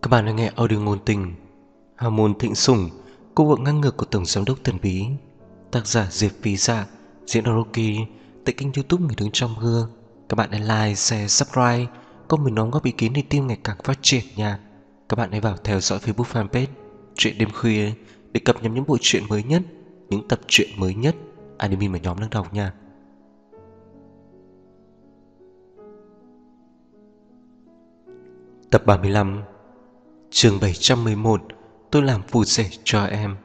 Các bạn đang nghe audio ngôn tình Hormone thịnh sủng, cô vợ ngang ngược của tổng giám đốc thần bí. Tác giả Diệp Phi Dạ, diễn Naruki. Tại kênh YouTube Người đứng trong gương. Các bạn hãy like, share, subscribe, comment đóng góp ý kiến để team ngày càng phát triển nha. Các bạn hãy vào theo dõi Facebook fanpage Chuyện đêm khuya để cập nhật những bộ truyện mới nhất, những tập truyện mới nhất anime mà nhóm đang đọc nha. Tập 35, chương 711. Tôi làm phù rể cho em.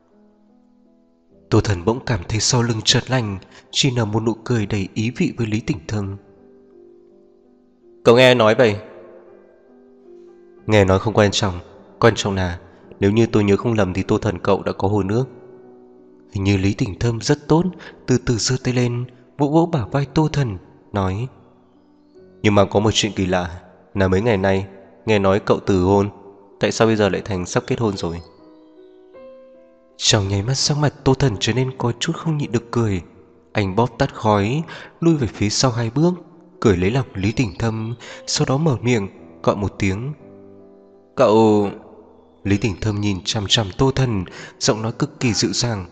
Tô Thần bỗng cảm thấy sau lưng chợt lạnh, chỉ nở một nụ cười đầy ý vị với Lý Tỉnh Thâm. Cậu nghe nói vậy? Nghe nói không quan trọng là nếu như tôi nhớ không lầm thì Tô Thần cậu đã có hồ nước. Hình như Lý Tỉnh Thâm rất tốt, từ từ giơ tay lên, vỗ vỗ bả vai Tô Thần, nói: Nhưng mà có một chuyện kỳ lạ là mấy ngày nay nghe nói cậu từ hôn, tại sao bây giờ lại thành sắp kết hôn rồi? Trong nháy mắt sắc mặt Tô Thần trở nên có chút không nhịn được cười. Anh bóp tắt khói, lui về phía sau 2 bước, cười lấy lòng Lý Tỉnh Thâm, sau đó mở miệng gọi một tiếng: Cậu. Lý Tỉnh Thâm nhìn chằm chằm Tô Thần, giọng nói cực kỳ dịu dàng: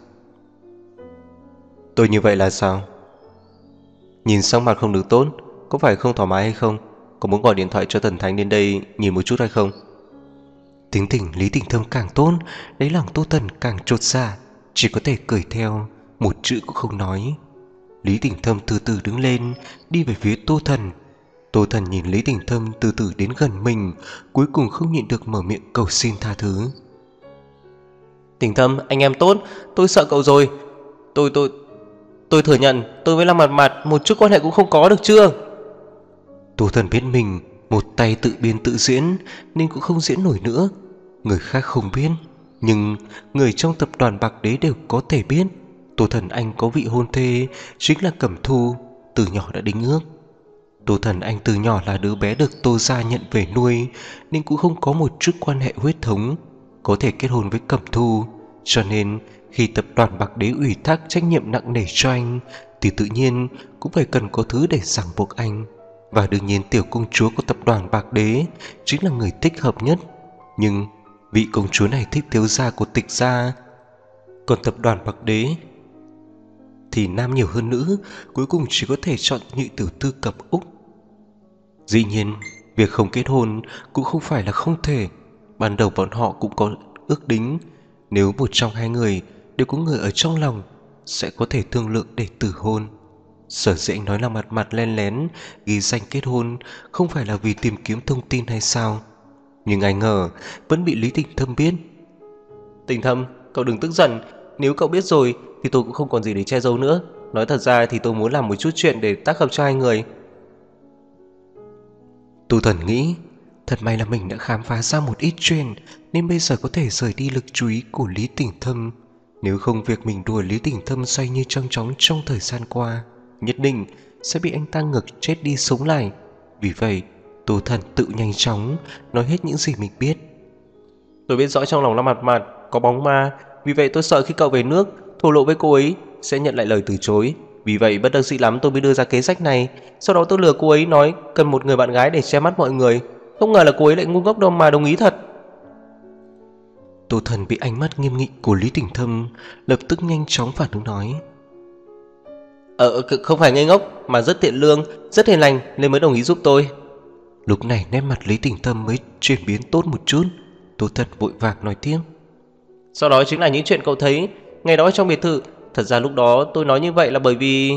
Tôi như vậy là sao? Nhìn sắc mặt không được tốt, có phải không thoải mái hay không? Có muốn gọi điện thoại cho Thần Thánh đến đây nhìn một chút hay không? Tính tình Lý Tỉnh Thâm càng tốt, lấy lòng Tô Thần càng chột dạ, chỉ có thể cười theo, một chữ cũng không nói. Lý Tỉnh Thâm từ từ đứng lên, đi về phía Tô Thần. Tô Thần nhìn Lý Tỉnh Thâm từ từ đến gần mình, cuối cùng không nhịn được mở miệng cầu xin tha thứ. Tỉnh Thâm, anh em tốt, tôi sợ cậu rồi. Tôi thừa nhận, tôi với Lăng Mặt một chút quan hệ cũng không có được chưa? Tô Thần biết mình một tay tự biên tự diễn nên cũng không diễn nổi nữa. Người khác không biết, nhưng người trong tập đoàn Bạc Đế đều có thể biết. Tô Thần Anh có vị hôn thê chính là Cẩm Thu, từ nhỏ đã đính ước. Tô Thần Anh từ nhỏ là đứa bé được Tô gia nhận về nuôi, nên cũng không có một chút quan hệ huyết thống có thể kết hôn với Cẩm Thu. Cho nên khi tập đoàn Bạc Đế ủy thác trách nhiệm nặng nề cho anh thì tự nhiên cũng phải cần có thứ để ràng buộc anh. Và đương nhiên tiểu công chúa của tập đoàn Bạc Đế chính là người thích hợp nhất. Nhưng vị công chúa này thích thiếu gia của Tịch gia, còn tập đoàn Bạc Đế thì nam nhiều hơn nữ, cuối cùng chỉ có thể chọn nhị tiểu thư Cẩm Úc. Dĩ nhiên việc không kết hôn cũng không phải là không thể. Ban đầu bọn họ cũng có ước đính, nếu một trong hai người đều có người ở trong lòng sẽ có thể thương lượng để từ hôn. Sở dĩ anh nói là mặt len lén ghi danh kết hôn không phải là vì tìm kiếm thông tin hay sao, nhưng ai ngờ vẫn bị Lý Tỉnh Thâm biết. Tỉnh Thâm, cậu đừng tức giận, nếu cậu biết rồi thì tôi cũng không còn gì để che giấu nữa. Nói thật ra thì tôi muốn làm một chút chuyện để tác hợp cho hai người. Tô Thần nghĩ thật may là mình đã khám phá ra một ít chuyện, nên bây giờ có thể rời đi lực chú ý của Lý Tỉnh Thâm. Nếu không việc mình đùa Lý Tỉnh Thâm xoay như trăng chóng trong thời gian qua nhất định sẽ bị anh ta ngược chết đi sống lại. Vì vậy Tô Thần tự nhanh chóng nói hết những gì mình biết. Tôi biết rõ trong lòng Lăng Mặt có bóng ma, vì vậy tôi sợ khi cậu về nước thổ lộ với cô ấy sẽ nhận lại lời từ chối. Vì vậy bất đắc dĩ lắm tôi mới đưa ra kế sách này. Sau đó tôi lừa cô ấy nói cần một người bạn gái để che mắt mọi người. Không ngờ là cô ấy lại ngu ngốc đâu mà đồng ý thật. Tô Thần bị ánh mắt nghiêm nghị của Lý Tỉnh Thâm lập tức nhanh chóng phản ứng nói: Không phải ngây ngốc mà rất thiện lương, rất hiền lành nên mới đồng ý giúp tôi. Lúc này nét mặt Lý Tỉnh Thâm mới chuyển biến tốt một chút. Tô Thần vội vàng nói tiếp: Sau đó chính là những chuyện cậu thấy ngày đó trong biệt thự. Thật ra lúc đó tôi nói như vậy là bởi vì...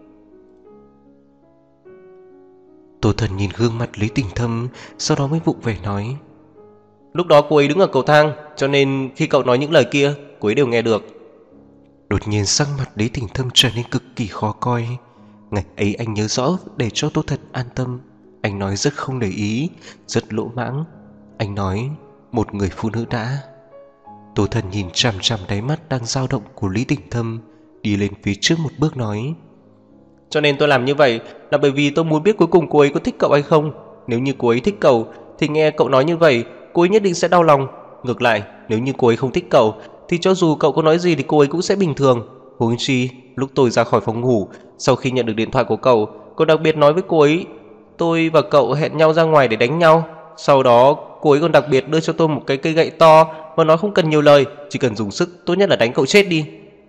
Tô Thần nhìn gương mặt Lý Tỉnh Thâm, sau đó mới vụng về nói: Lúc đó cô ấy đứng ở cầu thang, cho nên khi cậu nói những lời kia cô ấy đều nghe được. Đột nhiên sắc mặt Lý Tỉnh Thâm trở nên cực kỳ khó coi. Ngày ấy anh nhớ rõ, để cho Tô Thần an tâm, anh nói rất không để ý, rất lỗ mãng. Anh nói một người phụ nữ đã... Tô Thần nhìn chằm chằm đáy mắt đang dao động của Lý Tỉnh Thâm, đi lên phía trước một bước nói: Cho nên tôi làm như vậy là bởi vì tôi muốn biết cuối cùng cô ấy có thích cậu hay không. Nếu như cô ấy thích cậu thì nghe cậu nói như vậy cô ấy nhất định sẽ đau lòng. Ngược lại, nếu như cô ấy không thích cậu thì cho dù cậu có nói gì thì cô ấy cũng sẽ bình thường. Huống chi lúc tôi ra khỏi phòng ngủ, sau khi nhận được điện thoại của cậu, cô đặc biệt nói với cô ấy tôi và cậu hẹn nhau ra ngoài để đánh nhau. Sau đó cô ấy còn đặc biệt đưa cho tôi một cái cây gậy to và nói không cần nhiều lời, chỉ cần dùng sức, tốt nhất là đánh cậu chết đi.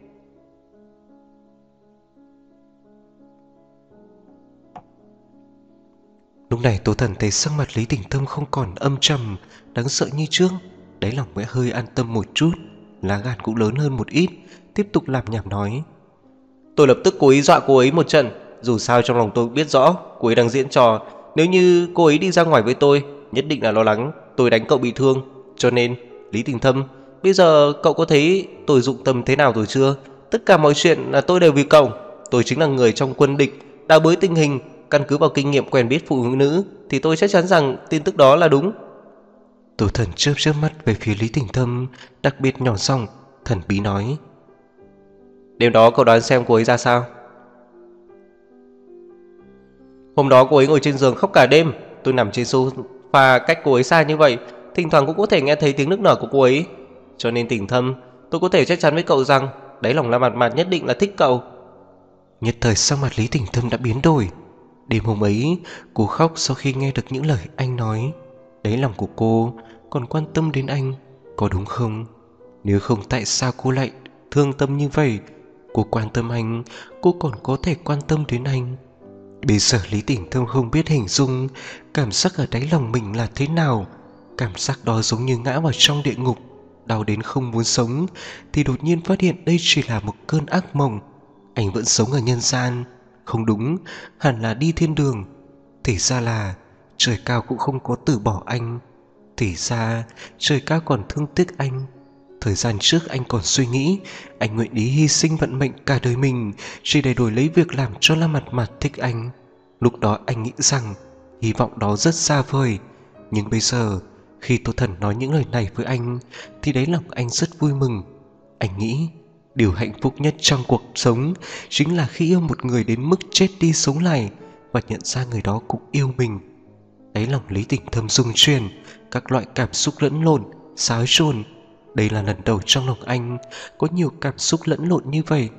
Lúc này Tố Thần thấy sắc mặt Lý Tỉnh Tâm không còn âm trầm đáng sợ như trước, đáy lòng mới hơi an tâm một chút, lá gan cũng lớn hơn một ít, tiếp tục làm nhảm nói: Tôi lập tức cố ý dọa cô ấy một trận. Dù sao trong lòng tôi biết rõ cô ấy đang diễn trò. Nếu như cô ấy đi ra ngoài với tôi, nhất định là lo lắng tôi đánh cậu bị thương. Cho nên, Lý Tình Thâm, bây giờ cậu có thấy tôi dụng tâm thế nào rồi chưa? Tất cả mọi chuyện là tôi đều vì cậu. Tôi chính là người trong quân địch, đào bới tình hình. Căn cứ vào kinh nghiệm quen biết phụ nữ thì tôi chắc chắn rằng tin tức đó là đúng. Tố Thần chớp chớp mắt về phía Lý Tỉnh Thâm, đặc biệt nhỏ giọng thần bí nói: Đêm đó cậu đoán xem cô ấy ra sao? Hôm đó cô ấy ngồi trên giường khóc cả đêm. Tôi nằm trên sofa cách cô ấy xa như vậy, thỉnh thoảng cũng có thể nghe thấy tiếng nức nở của cô ấy. Cho nên Tình Thâm, tôi có thể chắc chắn với cậu rằng đáy lòng La Mạt Mạt nhất định là thích cậu. Nhất thời sắc mặt Lý Tỉnh Thâm đã biến đổi. Đêm hôm ấy cô khóc sau khi nghe được những lời anh nói. Đáy lòng của cô còn quan tâm đến anh, có đúng không? Nếu không tại sao cô lại thương tâm như vậy? Cô quan tâm anh, cô còn có thể quan tâm đến anh. Bây giờ Lý Tỉnh Thâm không biết hình dung cảm giác ở đáy lòng mình là thế nào. Cảm giác đó giống như ngã vào trong địa ngục, đau đến không muốn sống. Thì đột nhiên phát hiện đây chỉ là một cơn ác mộng. Anh vẫn sống ở nhân gian. Không đúng, hẳn là đi thiên đường. Thì ra là trời cao cũng không có từ bỏ anh. Thì ra trời cao còn thương tiếc anh. Thời gian trước anh còn suy nghĩ anh nguyện ý hy sinh vận mệnh cả đời mình chỉ để đổi lấy việc làm cho La Mặt Mặt thích anh. Lúc đó anh nghĩ rằng hy vọng đó rất xa vời. Nhưng bây giờ khi Tô Thần nói những lời này với anh thì đáy lòng anh rất vui mừng. Anh nghĩ điều hạnh phúc nhất trong cuộc sống chính là khi yêu một người đến mức chết đi sống lại và nhận ra người đó cũng yêu mình. Đáy lòng Lý Tỉnh Thâm rung chuyển, các loại cảm xúc lẫn lộn, xáo trộn. Đây là lần đầu trong lòng anh có nhiều cảm xúc lẫn lộn như vậy.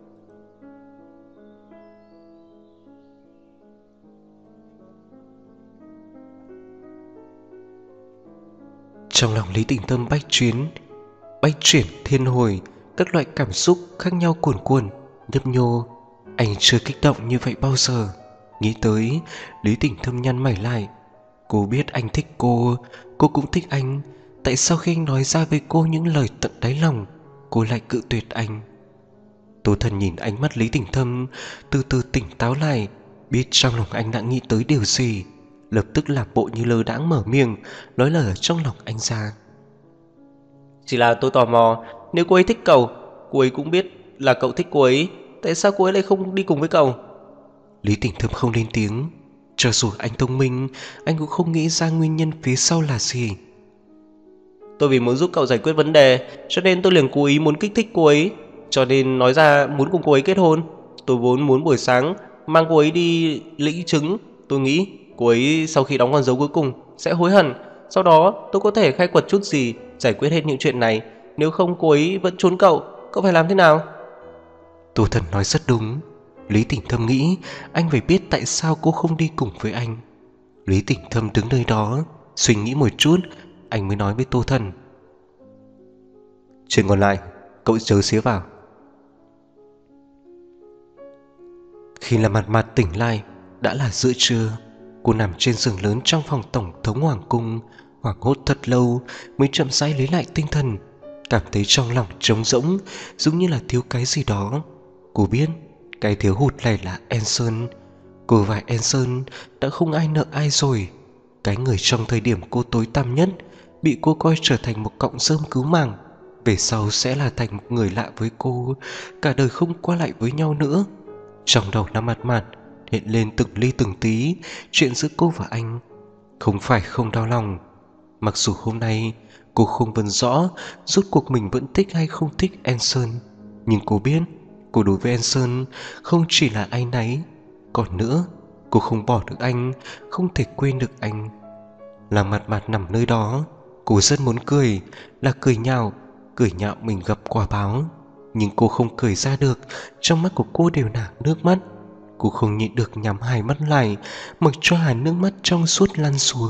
Trong lòng Lý Tỉnh Tâm bách chuyển thiên hồi, các loại cảm xúc khác nhau cuồn cuộn nhấp nhô. Anh chưa kích động như vậy bao giờ. Nghĩ tới, Lý Tỉnh Thâm nhăn mày lại. Cô biết anh thích cô cũng thích anh. Tại sao khi anh nói ra với cô những lời tận đáy lòng, cô lại cự tuyệt anh? Tô Thần nhìn ánh mắt Lý Tỉnh Thâm, từ từ tỉnh táo lại, biết trong lòng anh đã nghĩ tới điều gì, lập tức làm bộ như lơ đãng mở miệng, nói lời ở trong lòng anh ra. Chỉ là tôi tò mò, nếu cô ấy thích cậu, cô ấy cũng biết là cậu thích cô ấy, tại sao cô ấy lại không đi cùng với cậu? Lý Tỉnh Thâm không lên tiếng. Cho dù anh thông minh, anh cũng không nghĩ ra nguyên nhân phía sau là gì. Tôi vì muốn giúp cậu giải quyết vấn đề, cho nên tôi liền cố ý muốn kích thích cô ấy, cho nên nói ra muốn cùng cô ấy kết hôn. Tôi vốn muốn buổi sáng mang cô ấy đi lĩnh chứng. Tôi nghĩ cô ấy sau khi đóng con dấu cuối cùng sẽ hối hận. Sau đó tôi có thể khai quật chút gì, giải quyết hết những chuyện này. Nếu không cô ấy vẫn trốn cậu, cậu phải làm thế nào? Tô Thần nói rất đúng. Lý Tỉnh Thâm nghĩ anh phải biết tại sao cô không đi cùng với anh. Lý Tỉnh Thâm đứng nơi đó suy nghĩ một chút, anh mới nói với Tô Thần: Chuyện còn lại cậu chớ xía vào. Khi La Mặt Mặt tỉnh lại đã là giữa trưa. Cô nằm trên giường lớn trong phòng tổng thống hoàng cung, hoảng hốt thật lâu mới chậm rãi lấy lại tinh thần, cảm thấy trong lòng trống rỗng, giống như là thiếu cái gì đó. Cô biết cái thiếu hụt này là Anson. Cô và Anson đã không ai nợ ai rồi. Cái người trong thời điểm cô tối tăm nhất bị cô coi trở thành một cọng rơm cứu mạng, về sau sẽ là thành một người lạ với cô, cả đời không qua lại với nhau nữa. Trong đầu Năm Mặt Mặt hiện lên từng ly từng tí chuyện giữa cô và anh. Không phải không đau lòng, mặc dù hôm nay cô không vẫn rõ rốt cuộc mình vẫn thích hay không thích Anson, nhưng cô biết cô đối với Anson không chỉ là áy náy. Còn nữa, cô không bỏ được anh, không thể quên được anh. Là Mặt Mặt nằm nơi đó, cô rất muốn cười, là cười nhạo mình gặp quả báo. Nhưng cô không cười ra được, trong mắt của cô đều là nước mắt. Cô không nhịn được nhắm hai mắt lại, mặc cho hàn nước mắt trong suốt lăn xuống.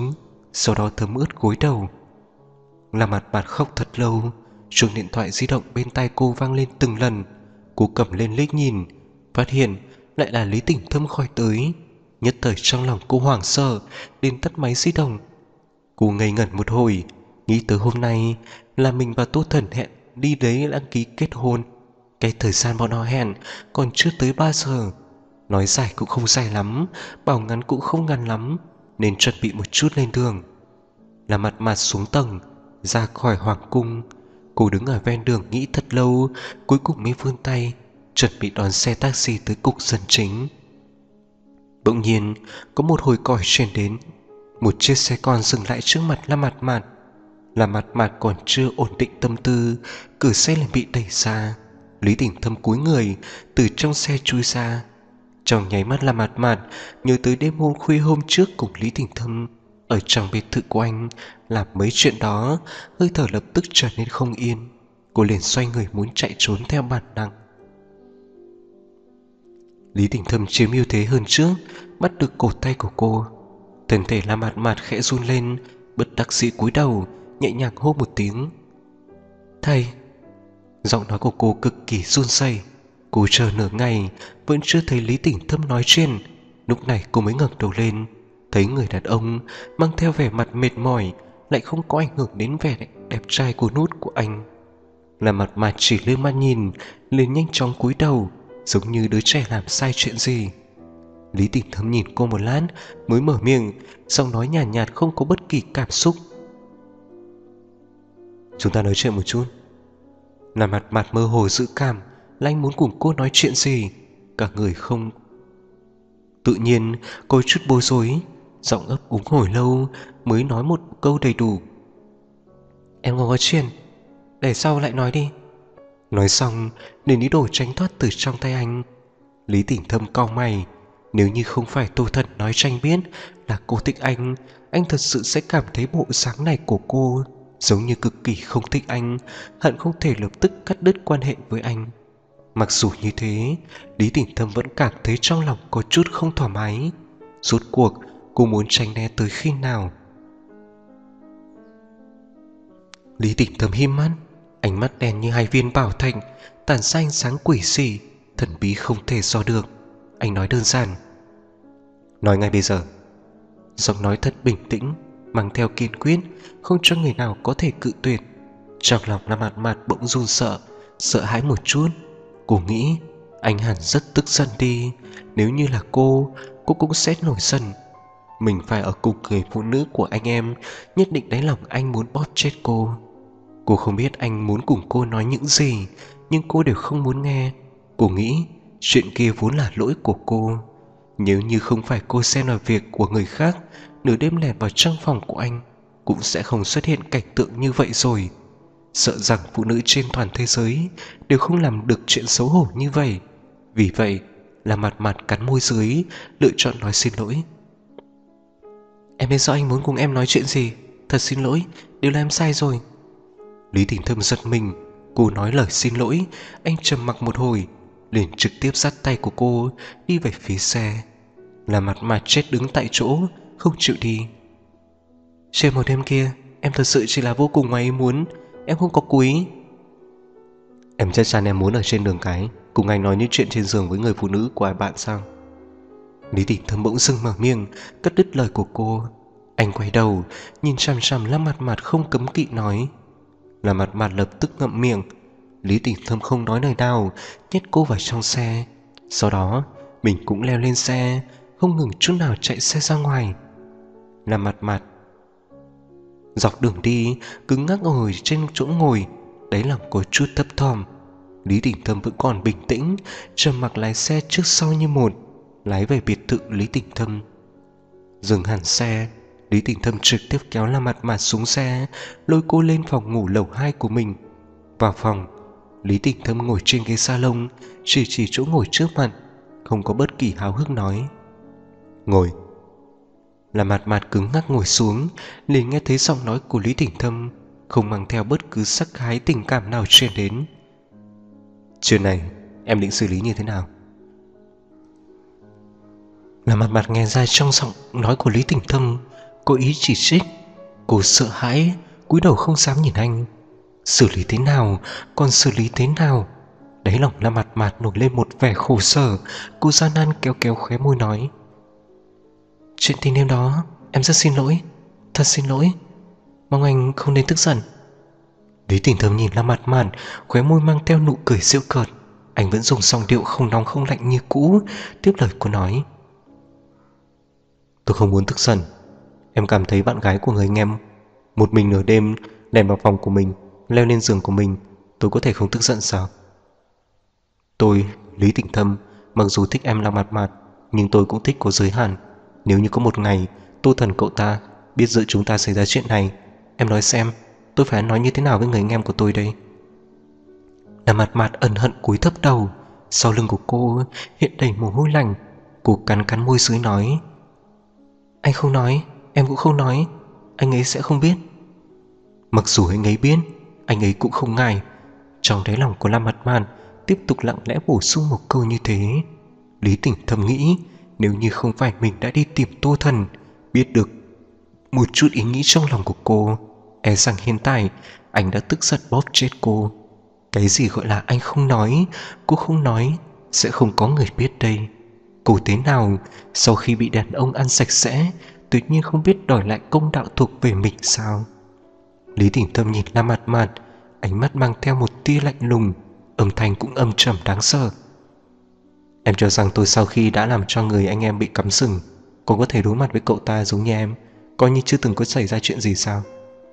sau đó thấm ướt gối đầu. Là Mặt Mặt khóc thật lâu. Chuông điện thoại di động bên tai cô vang lên từng lần. Cô cầm lên liếc nhìn, phát hiện lại là Lý Tỉnh Thâm gọi tới. Nhất thời trong lòng cô hoảng sợ, liền tắt máy di động. Cô ngây ngẩn một hồi, nghĩ tới hôm nay là mình và Tô Thần hẹn đi đấy đăng ký kết hôn. Cái thời gian bọn họ hẹn còn chưa tới 3 giờ. Nói dài cũng không dài lắm, bảo ngắn cũng không ngắn lắm, nên chuẩn bị một chút lên đường. Là Mặt Mặt xuống tầng, ra khỏi hoàng cung. Cô đứng ở ven đường nghĩ thật lâu, cuối cùng mới vươn tay chuẩn bị đón xe taxi tới cục dân chính. Bỗng nhiên có một hồi còi truyền đến. Một chiếc xe con dừng lại trước mặt La Mặt Mặt. La Mặt Mặt còn chưa ổn định tâm tư, cửa xe liền bị đẩy ra. Lý Tỉnh Thâm cúi người từ trong xe chui ra. Trong nháy mắt La Mặt Mặt nhớ tới đêm hôm khuya hôm trước cùng Lý Tỉnh Thâm ở trong biệt thự của anh làm mấy chuyện đó, hơi thở lập tức trở nên không yên. Cô liền xoay người muốn chạy trốn theo bản năng. Lý Tỉnh Thâm chiếm ưu thế hơn trước, bắt được cổ tay của cô. Thân thể La Mặt Mặt khẽ run lên, bất đắc dĩ cúi đầu, nhẹ nhàng hô một tiếng: "Thầy." Giọng nói của cô cực kỳ run rẩy. Cô chờ nửa ngày vẫn chưa thấy Lý Tỉnh Thâm nói chuyện. Lúc này cô mới ngẩng đầu lên, thấy người đàn ông mang theo vẻ mặt mệt mỏi lại không có ảnh hưởng đến vẻ đẹp trai của nút của anh. La Mặt Mặt chỉ lướt mắt nhìn, liền nhanh chóng cúi đầu, giống như đứa trẻ làm sai chuyện gì. Lý Tỉnh Thâm nhìn cô một lát mới mở miệng, giọng nói nhàn nhạt không có bất kỳ cảm xúc: "Chúng ta nói chuyện một chút." La Mặt Mặt mơ hồ dự cảm là anh muốn cùng cô nói chuyện gì. Cả người không tự nhiên, cô chút bối rối, giọng ấp úng hồi lâu mới nói một câu đầy đủ: "Em không có chuyện, để sau lại nói đi." Nói xong liền ý đồ tránh thoát từ trong tay anh. Lý Tỉnh Thâm cau mày. Nếu như không phải Tô Thần nói cho anh biết là cô thích anh thật sự sẽ cảm thấy bộ dáng này của cô giống như cực kỳ không thích anh, hận không thể lập tức cắt đứt quan hệ với anh. Mặc dù như thế, Lý Tỉnh Thâm vẫn cảm thấy trong lòng có chút không thoải mái. Rốt cuộc cô muốn tránh né tới khi nào? Lý Tỉnh Thâm híp mắt, ánh mắt đen như hai viên bảo thạch, tản ra ánh sáng quỷ dị, thần bí không thể dò được. Anh nói đơn giản: "Nói ngay bây giờ." Giọng nói thật bình tĩnh, mang theo kiên quyết, không cho người nào có thể cự tuyệt. Trong lòng La Mặt Mặt bỗng run sợ, sợ hãi một chút. Cô nghĩ anh hẳn rất tức giận đi. Nếu như là cô cũng sẽ nổi giận. Mình phải ở cùng người phụ nữ của anh em, nhất định đáy lòng anh muốn bóp chết cô. Cô không biết anh muốn cùng cô nói những gì, nhưng cô đều không muốn nghe. Cô nghĩ chuyện kia vốn là lỗi của cô. Nếu như không phải cô xen vào việc của người khác, nửa đêm lẻn vào trong phòng của anh cũng sẽ không xuất hiện cảnh tượng như vậy rồi. Sợ rằng phụ nữ trên toàn thế giới đều không làm được chuyện xấu hổ như vậy. Vì vậy là Mặt Mặt cắn môi dưới, lựa chọn nói xin lỗi: "Em biết rõ anh muốn cùng em nói chuyện gì. Thật xin lỗi, đều là em sai rồi." Lý Tỉnh Thâm giật mình. Cô nói lời xin lỗi, anh trầm mặc một hồi, liền trực tiếp dắt tay của cô đi về phía xe. Là Mặt Mặt chết đứng tại chỗ, không chịu đi. "Trên một đêm kia, em thật sự chỉ là vô cùng ngoài ý muốn, em không có cố ý." "Em chắc chắn em muốn ở trên đường cái cùng anh nói những chuyện trên giường với người phụ nữ của bạn sao?" Lý Tỉnh Thâm bỗng dưng mở miệng, cắt đứt lời của cô. Anh quay đầu nhìn chằm chằm La Mặt Mặt không cấm kỵ nói. La Mặt Mặt lập tức ngậm miệng. Lý Tỉnh Thâm không nói lời nào, nhét cô vào trong xe. Sau đó mình cũng leo lên xe, không ngừng chút nào chạy xe ra ngoài. La Mặt Mặt dọc đường đi cứng ngắc ngồi trên chỗ ngồi, đáy lòng có chút thấp thỏm. Lý Tỉnh Thâm vẫn còn bình tĩnh, trầm mặc lái xe trước sau như một, lái về biệt thự Lý Tỉnh Thâm. Dừng hẳn xe, Lý Tỉnh Thâm trực tiếp kéo La Mặt Mặt xuống xe, lôi cô lên phòng ngủ lầu 2 của mình. Vào phòng, Lý Tỉnh Thâm ngồi trên ghế salon, chỉ chỗ ngồi trước mặt, không có bất kỳ háo hức nói: "Ngồi." La Mặt Mặt cứng ngắc ngồi xuống, liền nghe thấy giọng nói của Lý Tỉnh Thâm không mang theo bất cứ sắc thái tình cảm nào truyền đến: "Chuyện này em định xử lý như thế nào?" La Mặt Mặt nghe ra trong giọng nói của Lý Tỉnh Thâm có ý chỉ trích, Cô sợ hãi, cúi đầu không dám nhìn anh. Xử lý thế nào, còn xử lý thế nào? Đáy lòng La Mạt Mạt nổi lên một vẻ khổ sở. Cô gian nan kéo kéo khóe môi nói: Chuyện tình đêm đó em rất xin lỗi, thật xin lỗi, mong anh không nên tức giận. Lý Tỉnh Thâm nhìn La Mạt Mạt, khóe môi mang theo nụ cười giễu cợt. Anh vẫn dùng giọng điệu không nóng không lạnh như cũ, tiếp lời cô nói: Tôi không muốn tức giận. Em cảm thấy bạn gái của người anh em một mình nửa đêm lẻn vào phòng của mình, leo lên giường của mình, tôi có thể không tức giận sao? Tôi, Lý Tỉnh Thâm, mặc dù thích em La Mạt Mạt, nhưng tôi cũng thích có giới hạn. Nếu như có một ngày Tô Thần cậu ta biết giữa chúng ta xảy ra chuyện này, em nói xem tôi phải nói như thế nào với người anh em của tôi đây? La Mạt Mạt ân hận cúi thấp đầu. Sau lưng của cô hiện đầy mồ hôi lạnh. Cô cắn cắn môi dưới nói: Anh không nói, em cũng không nói, anh ấy sẽ không biết. Mặc dù anh ấy biết, anh ấy cũng không ngại. Trong đáy lòng của La Mạt Mạt tiếp tục lặng lẽ bổ sung một câu như thế. Lý Tỉnh thầm nghĩ, nếu như không phải mình đã đi tìm Tô Thần, biết được một chút ý nghĩ trong lòng của cô, e rằng hiện tại anh đã tức giận bóp chết cô. Cái gì gọi là anh không nói, cô không nói, sẽ không có người biết đây. Cô thế nào sau khi bị đàn ông ăn sạch sẽ, tự nhiên không biết đòi lại công đạo thuộc về mình sao? Lý Tỉnh Thâm nhìn La Mạt Mạt, ánh mắt mang theo một tia lạnh lùng, âm thanh cũng âm trầm đáng sợ. Em cho rằng tôi sau khi đã làm cho người anh em bị cắm sừng, còn có thể đối mặt với cậu ta giống như em, coi như chưa từng có xảy ra chuyện gì sao?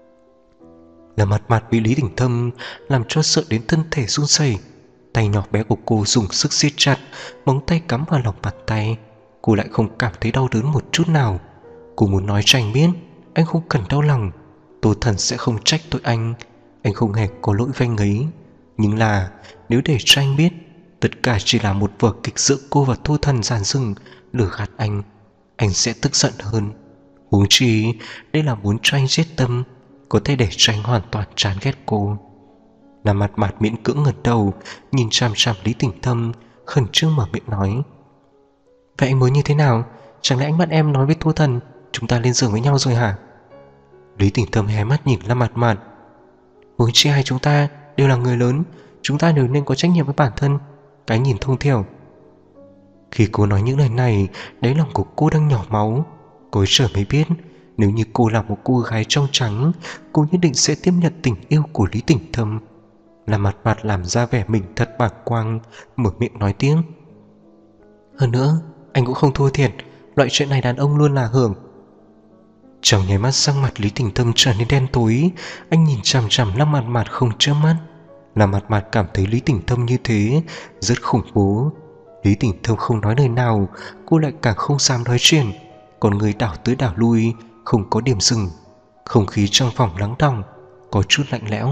La Mạt Mạt bị Lý Tỉnh Thâm làm cho sợ đến thân thể run rẩy. Tay nhỏ bé của cô dùng sức siết chặt, móng tay cắm vào lòng bàn tay. Cô lại không cảm thấy đau đớn một chút nào. Cô muốn nói cho anh biết anh không cần đau lòng, Tô Thần sẽ không trách tội anh không hề có lỗi với anh ấy. Nhưng là nếu để cho anh biết tất cả chỉ là một vở kịch giữa cô và Tô Thần dàn dựng lừa gạt anh sẽ tức giận hơn. Huống chi đây là muốn cho anh giết tâm, có thể để cho anh hoàn toàn chán ghét cô. La Mạt Mạt miễn cưỡng ngẩng đầu, nhìn chằm chằm Lý Tỉnh Thâm, khẩn trương mở miệng nói: Vậy anh muốn như thế nào? Chẳng lẽ anh bắt em nói với Tô Thần chúng ta lên giường với nhau rồi hả? Lý Tỉnh Thâm hé mắt nhìn La Mạt Mạt: Huống chi hai chúng ta đều là người lớn, chúng ta đều nên có trách nhiệm với bản thân, cái nhìn thông thiểu. Khi cô nói những lời này, đáy lòng của cô đang nhỏ máu. Cô trở mới biết, nếu như cô là một cô gái trong trắng, cô nhất định sẽ tiếp nhận tình yêu của Lý Tỉnh Thâm. La Mạt Mạt làm ra vẻ mình thật bàng quang, mở miệng nói tiếng: Hơn nữa, anh cũng không thua thiệt, loại chuyện này đàn ông luôn là hưởng. Trong nháy mắt sắc mặt Lý Tỉnh Thâm trở nên đen tối, anh nhìn chằm chằm La Mạt Mạt không chớp mắt. La Mạt Mạt cảm thấy Lý Tỉnh Thâm như thế rất khủng bố. Lý Tỉnh Thâm không nói lời nào, cô lại càng không dám nói chuyện. Còn người đảo tới đảo lui, không có điểm dừng. Không khí trong phòng lắng đọng, có chút lạnh lẽo.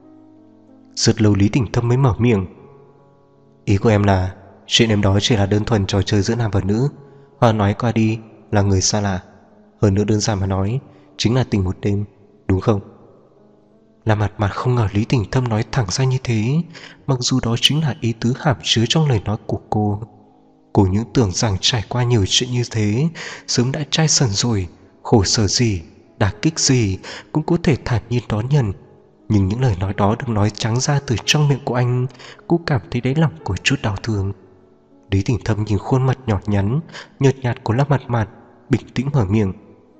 Rất lâu Lý Tỉnh Thâm mới mở miệng: Ý của em là chuyện em đó chỉ là đơn thuần trò chơi giữa nam và nữ, hoặc nói qua đi là người xa lạ. Hơn nữa đơn giản mà nói, chính là tình một đêm, đúng không? La Mạt Mạt không ngờ Lý Tỉnh Thâm nói thẳng ra như thế, mặc dù đó chính là ý tứ hàm chứa trong lời nói của cô. Cô những tưởng rằng trải qua nhiều chuyện như thế, sớm đã chai sần rồi, khổ sở gì, đả kích gì cũng có thể thản nhiên đón nhận. Nhưng những lời nói đó được nói trắng ra từ trong miệng của anh, cô cảm thấy đáy lòng có chút đau thương. Lý Tỉnh Thâm nhìn khuôn mặt nhỏ nhắn, nhợt nhạt của La Mạt Mạt, bình tĩnh mở miệng: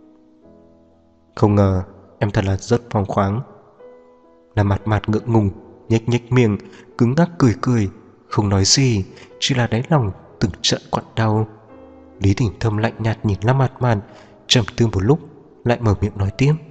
Không ngờ em thật là rất phóng khoáng. La Mạt Mạt ngượng ngùng, nhếch nhếch miệng, cứng ngắc cười cười, không nói gì, chỉ là đáy lòng từng trận quặn đau. Lý Tỉnh Thâm lạnh nhạt nhìn La Mạt Mạt, trầm tư một lúc, lại mở miệng nói tiếp: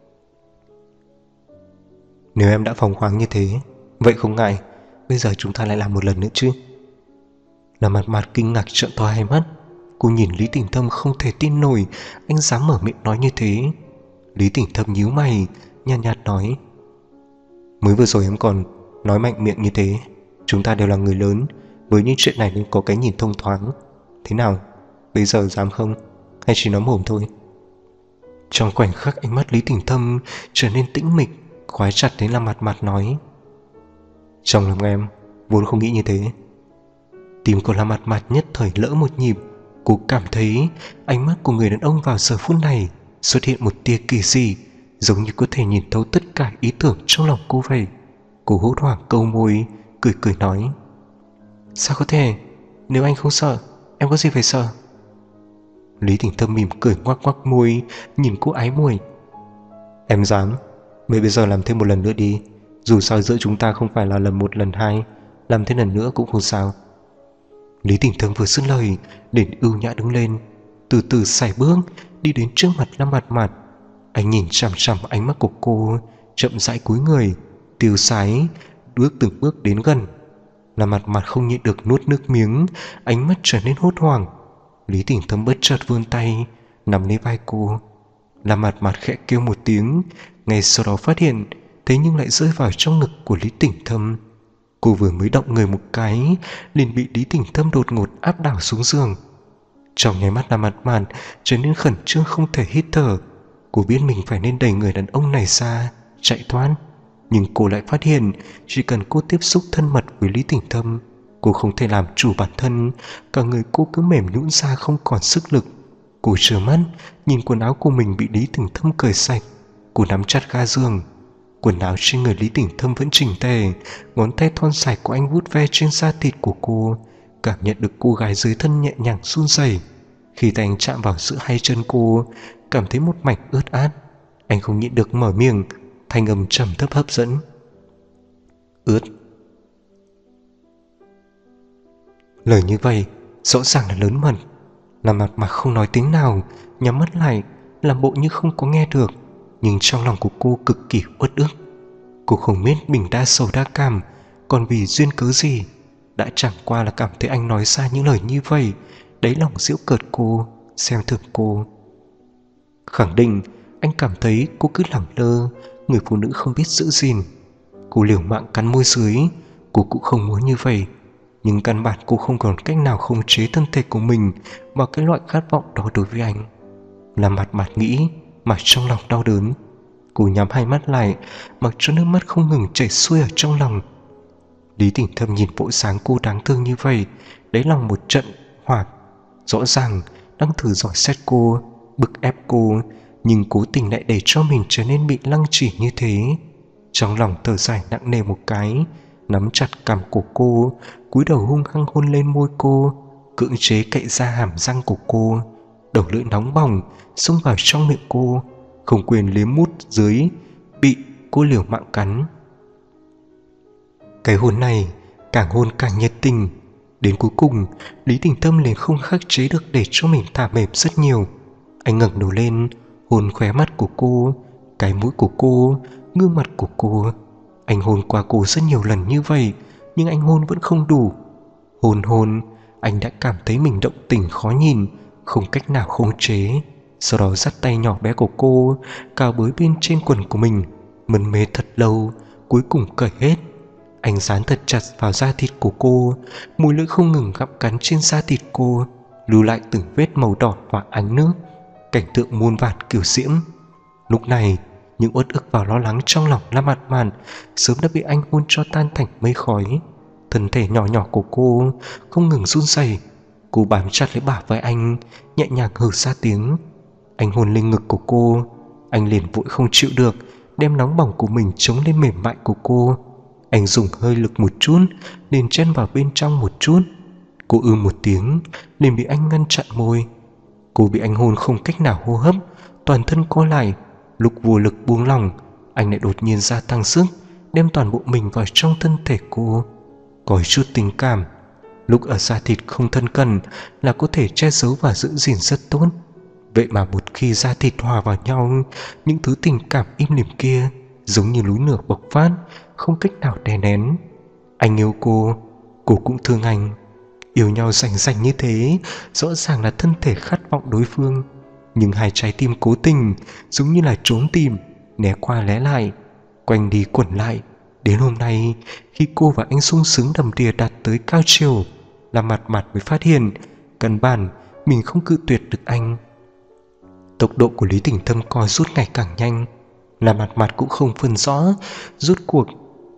Nếu em đã phóng khoáng như thế, vậy không ngại, bây giờ chúng ta lại làm một lần nữa chứ? La Mạt Mạt kinh ngạc trợn to hai mắt. Cô nhìn Lý Tỉnh Thâm không thể tin nổi anh dám mở miệng nói như thế. Lý Tỉnh Thâm nhíu mày, nhàn nhạt nói: Mới vừa rồi em còn nói mạnh miệng như thế. Chúng ta đều là người lớn, với những chuyện này nên có cái nhìn thông thoáng. Thế nào, bây giờ dám không? Hay chỉ nói mồm thôi? Trong khoảnh khắc ánh mắt Lý Tỉnh Thâm trở nên tĩnh mịch, khóa chặt đến La Mạt Mạt nói: Trong lòng em vốn không nghĩ như thế. Tim của La Mạt Mạt nhất thời lỡ một nhịp. Cô cảm thấy ánh mắt của người đàn ông vào giờ phút này xuất hiện một tia kỳ dị, giống như có thể nhìn thấu tất cả ý tưởng trong lòng cô vậy. Cô hốt hoảng câu môi, cười cười nói: Sao có thể? Nếu anh không sợ, em có gì phải sợ? Lý Tỉnh Thâm mỉm cười ngoác ngoác môi, nhìn cô ái muội: Em dám? Vậy bây giờ làm thêm một lần nữa đi. Dù sao giữa chúng ta không phải là lần một lần hai, làm thêm lần nữa cũng không sao. Lý Tỉnh Thâm vừa dứt lời, liền ưu nhã đứng lên, từ từ sải bước đi đến trước mặt Lâm Mạt Mạt. Anh nhìn chằm chằm ánh mắt của cô, chậm rãi cúi người, tiêu sái bước từng bước đến gần. Lâm Mạt Mạt không nhịn được nuốt nước miếng, ánh mắt trở nên hốt hoảng. Lý Tỉnh Thâm bất chợt vươn tay nắm lấy vai cô. Lâm Mạt Mạt khẽ kêu một tiếng, ngay sau đó phát hiện, thế nhưng lại rơi vào trong ngực của Lý Tỉnh Thâm. Cô vừa mới động người một cái, liền bị Lý Tỉnh Thâm đột ngột áp đảo xuống giường. Trong nháy mắt Lâm Mạt Mạt trở nên khẩn trương không thể hít thở. Cô biết mình phải nên đẩy người đàn ông này ra, chạy thoát. Nhưng cô lại phát hiện, chỉ cần cô tiếp xúc thân mật với Lý Tỉnh Thâm, cô không thể làm chủ bản thân, cả người cô cứ mềm nhũn ra không còn sức lực. Cô trợn mắt nhìn quần áo của mình bị Lý Tỉnh Thâm cởi sạch. Cô nắm chặt ga giường. Quần áo trên người Lý Tỉnh Thâm vẫn chỉnh tề, ngón tay thon dài của anh vuốt ve trên da thịt của cô, cảm nhận được cô gái dưới thân nhẹ nhàng run rẩy. Khi tay anh chạm vào giữa hai chân cô, cảm thấy một mảnh ướt át. Anh không nhịn được mở miệng, thanh âm trầm thấp hấp dẫn: Ướt. Lời như vậy rõ ràng là lớn mật. Làm mặt mà không nói tiếng nào, nhắm mắt lại, làm bộ như không có nghe được. Nhưng trong lòng của cô cực kỳ uất ức. Cô không biết mình đa sầu đa cảm, còn vì duyên cớ gì. Đã chẳng qua là cảm thấy anh nói ra những lời như vậy, đáy lòng giễu cợt cô, xem thường cô. Khẳng định anh cảm thấy cô cứ lẳng lơ, người phụ nữ không biết giữ gìn. Cô liều mạng cắn môi dưới. Cô cũng không muốn như vậy, nhưng căn bản cô không còn cách nào khống chế thân thể của mình vào cái loại khát vọng đó đối với anh. Làm mặt mạt nghĩ mà trong lòng đau đớn. Cô nhắm hai mắt lại, mặc cho nước mắt không ngừng chảy xuôi ở trong lòng. Lý Tỉnh Thâm nhìn bộ dáng cô đáng thương như vậy, đáy lòng một trận hoảng. Rõ ràng đang thử dò xét cô, bức ép cô, nhưng cố tình lại để cho mình trở nên bị lăng trì như thế. Trong lòng thở dài nặng nề một cái, nắm chặt cằm của cô, cúi đầu hung hăng hôn lên môi cô, cưỡng chế cậy ra hàm răng của cô. Đầu lưỡi nóng bỏng xông vào trong miệng cô, không quên liếm mút dưới bị cô liều mạng cắn. Cái hôn này càng hôn càng nhiệt tình. Đến cuối cùng, Lý Tỉnh Thâm liền không khắc chế được để cho mình thả mềm rất nhiều. Anh ngẩng đầu lên, hôn khóe mắt của cô, cái mũi của cô, gương mặt của cô. Anh hôn qua cô rất nhiều lần như vậy, nhưng anh hôn vẫn không đủ. Hôn, anh đã cảm thấy mình động tình khó nhìn, không cách nào khống chế. Sau đó dắt tay nhỏ bé của cô cào bới bên trên quần của mình, mân mê thật lâu, cuối cùng cởi hết. Anh dán thật chặt vào da thịt của cô, môi lưỡi không ngừng gặm cắn trên da thịt cô, lưu lại từng vết màu đỏ và ánh nước, cảnh tượng muôn vàn kiều diễm. Lúc này, những uất ức và lo lắng trong lòng Lam Mạt Mạt sớm đã bị anh hôn cho tan thành mây khói. Thân thể nhỏ nhỏ của cô không ngừng run rẩy. Cô bám chặt lấy bả vai anh, nhẹ nhàng hừ ra tiếng. Anh hôn lên ngực của cô. Anh liền vội không chịu được, đem nóng bỏng của mình chống lên mềm mại của cô. Anh dùng hơi lực một chút, liền chen vào bên trong một chút. Cô một tiếng, liền bị anh ngăn chặn môi. Cô bị anh hôn không cách nào hô hấp, toàn thân co lại. Lúc vô lực buông lỏng, anh lại đột nhiên gia tăng sức, đem toàn bộ mình vào trong thân thể cô. Có chút tình cảm, lúc ở da thịt không thân cần là có thể che giấu và giữ gìn rất tốt. Vậy mà một khi da thịt hòa vào nhau, những thứ tình cảm im lìm kia giống như núi lửa bộc phát, không cách nào đè nén. Anh yêu cô cũng thương anh. Yêu nhau rành rành như thế, rõ ràng là thân thể khát vọng đối phương, nhưng hai trái tim cố tình giống như là trốn tìm, né qua lé lại, quanh đi quẩn lại. Đến hôm nay, khi cô và anh sung sướng đầm đìa đạt tới cao chiều, Lam Mạt Mạt mới phát hiện căn bản mình không cự tuyệt được anh. Tốc độ của Lý Tỉnh Thâm co rút ngày càng nhanh. Lam Mạt Mạt cũng không phân rõ rút cuộc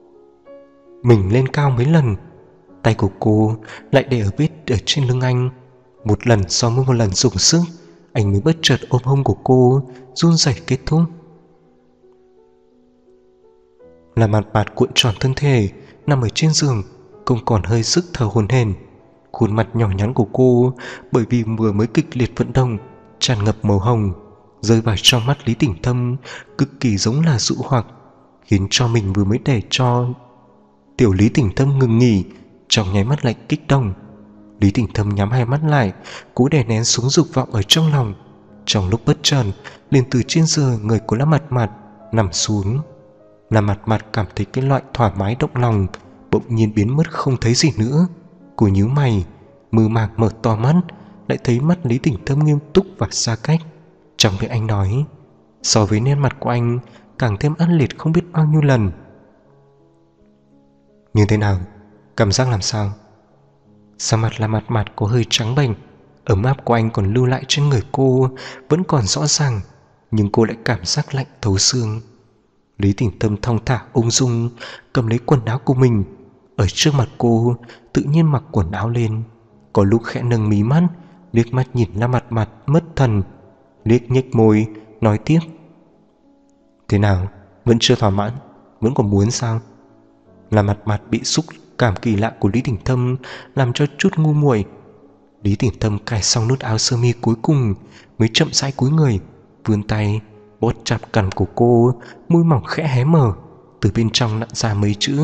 mình lên cao mấy lần. Tay của cô lại để ở vết ở trên lưng anh. Một lần so với một lần dùng sức, anh mới bất chợt ôm hông của cô, run rẩy kết thúc. Là Mặt Mặt cuộn tròn thân thể nằm ở trên giường, không còn hơi sức thở hổn hển. Khuôn mặt nhỏ nhắn của cô bởi vì vừa mới kịch liệt vận động tràn ngập màu hồng, rơi vào trong mắt Lý Tỉnh Thâm cực kỳ giống là dụ hoặc, khiến cho mình vừa mới để cho tiểu Lý Tỉnh Thâm ngừng nghỉ, trong nháy mắt lại kích động. Lý Tỉnh Thâm nhắm hai mắt lại, cố đè nén xuống dục vọng ở trong lòng. Trong lúc bất chợt, liền từ trên giường người của La Mặt Mặt nằm xuống. La Mặt Mặt cảm thấy cái loại thoải mái động lòng bỗng nhiên biến mất không thấy gì nữa. Cô nhíu mày, mơ màng mở to mắt, lại thấy mắt Lý Tỉnh Thâm nghiêm túc và xa cách. Trong miệng anh nói, so với nét mặt của anh càng thêm ác liệt không biết bao nhiêu lần. Như thế nào? Cảm giác làm sao? Sao mặt La Mặt Mặt có hơi trắng bệch, ấm áp của anh còn lưu lại trên người cô vẫn còn rõ ràng, nhưng cô lại cảm giác lạnh thấu xương. Lý Tỉnh Tâm thong thả ung dung cầm lấy quần áo của mình, ở trước mặt cô tự nhiên mặc quần áo lên, có lúc khẽ nâng mí mắt, liếc mắt nhìn La Mặt Mặt mất thần, liếc nhếch môi nói tiếp, thế nào, vẫn chưa thỏa mãn, vẫn còn muốn sao? La Mặt Mặt bị xúc cảm kỳ lạ của Lý Tỉnh Thâm làm cho chút ngu muội. Lý Tỉnh Thâm cài xong nút áo sơ mi cuối cùng mới chậm rãi cúi người, vươn tay bóp chặt cằm của cô, môi mỏng khẽ hé mở, từ bên trong nặn ra mấy chữ: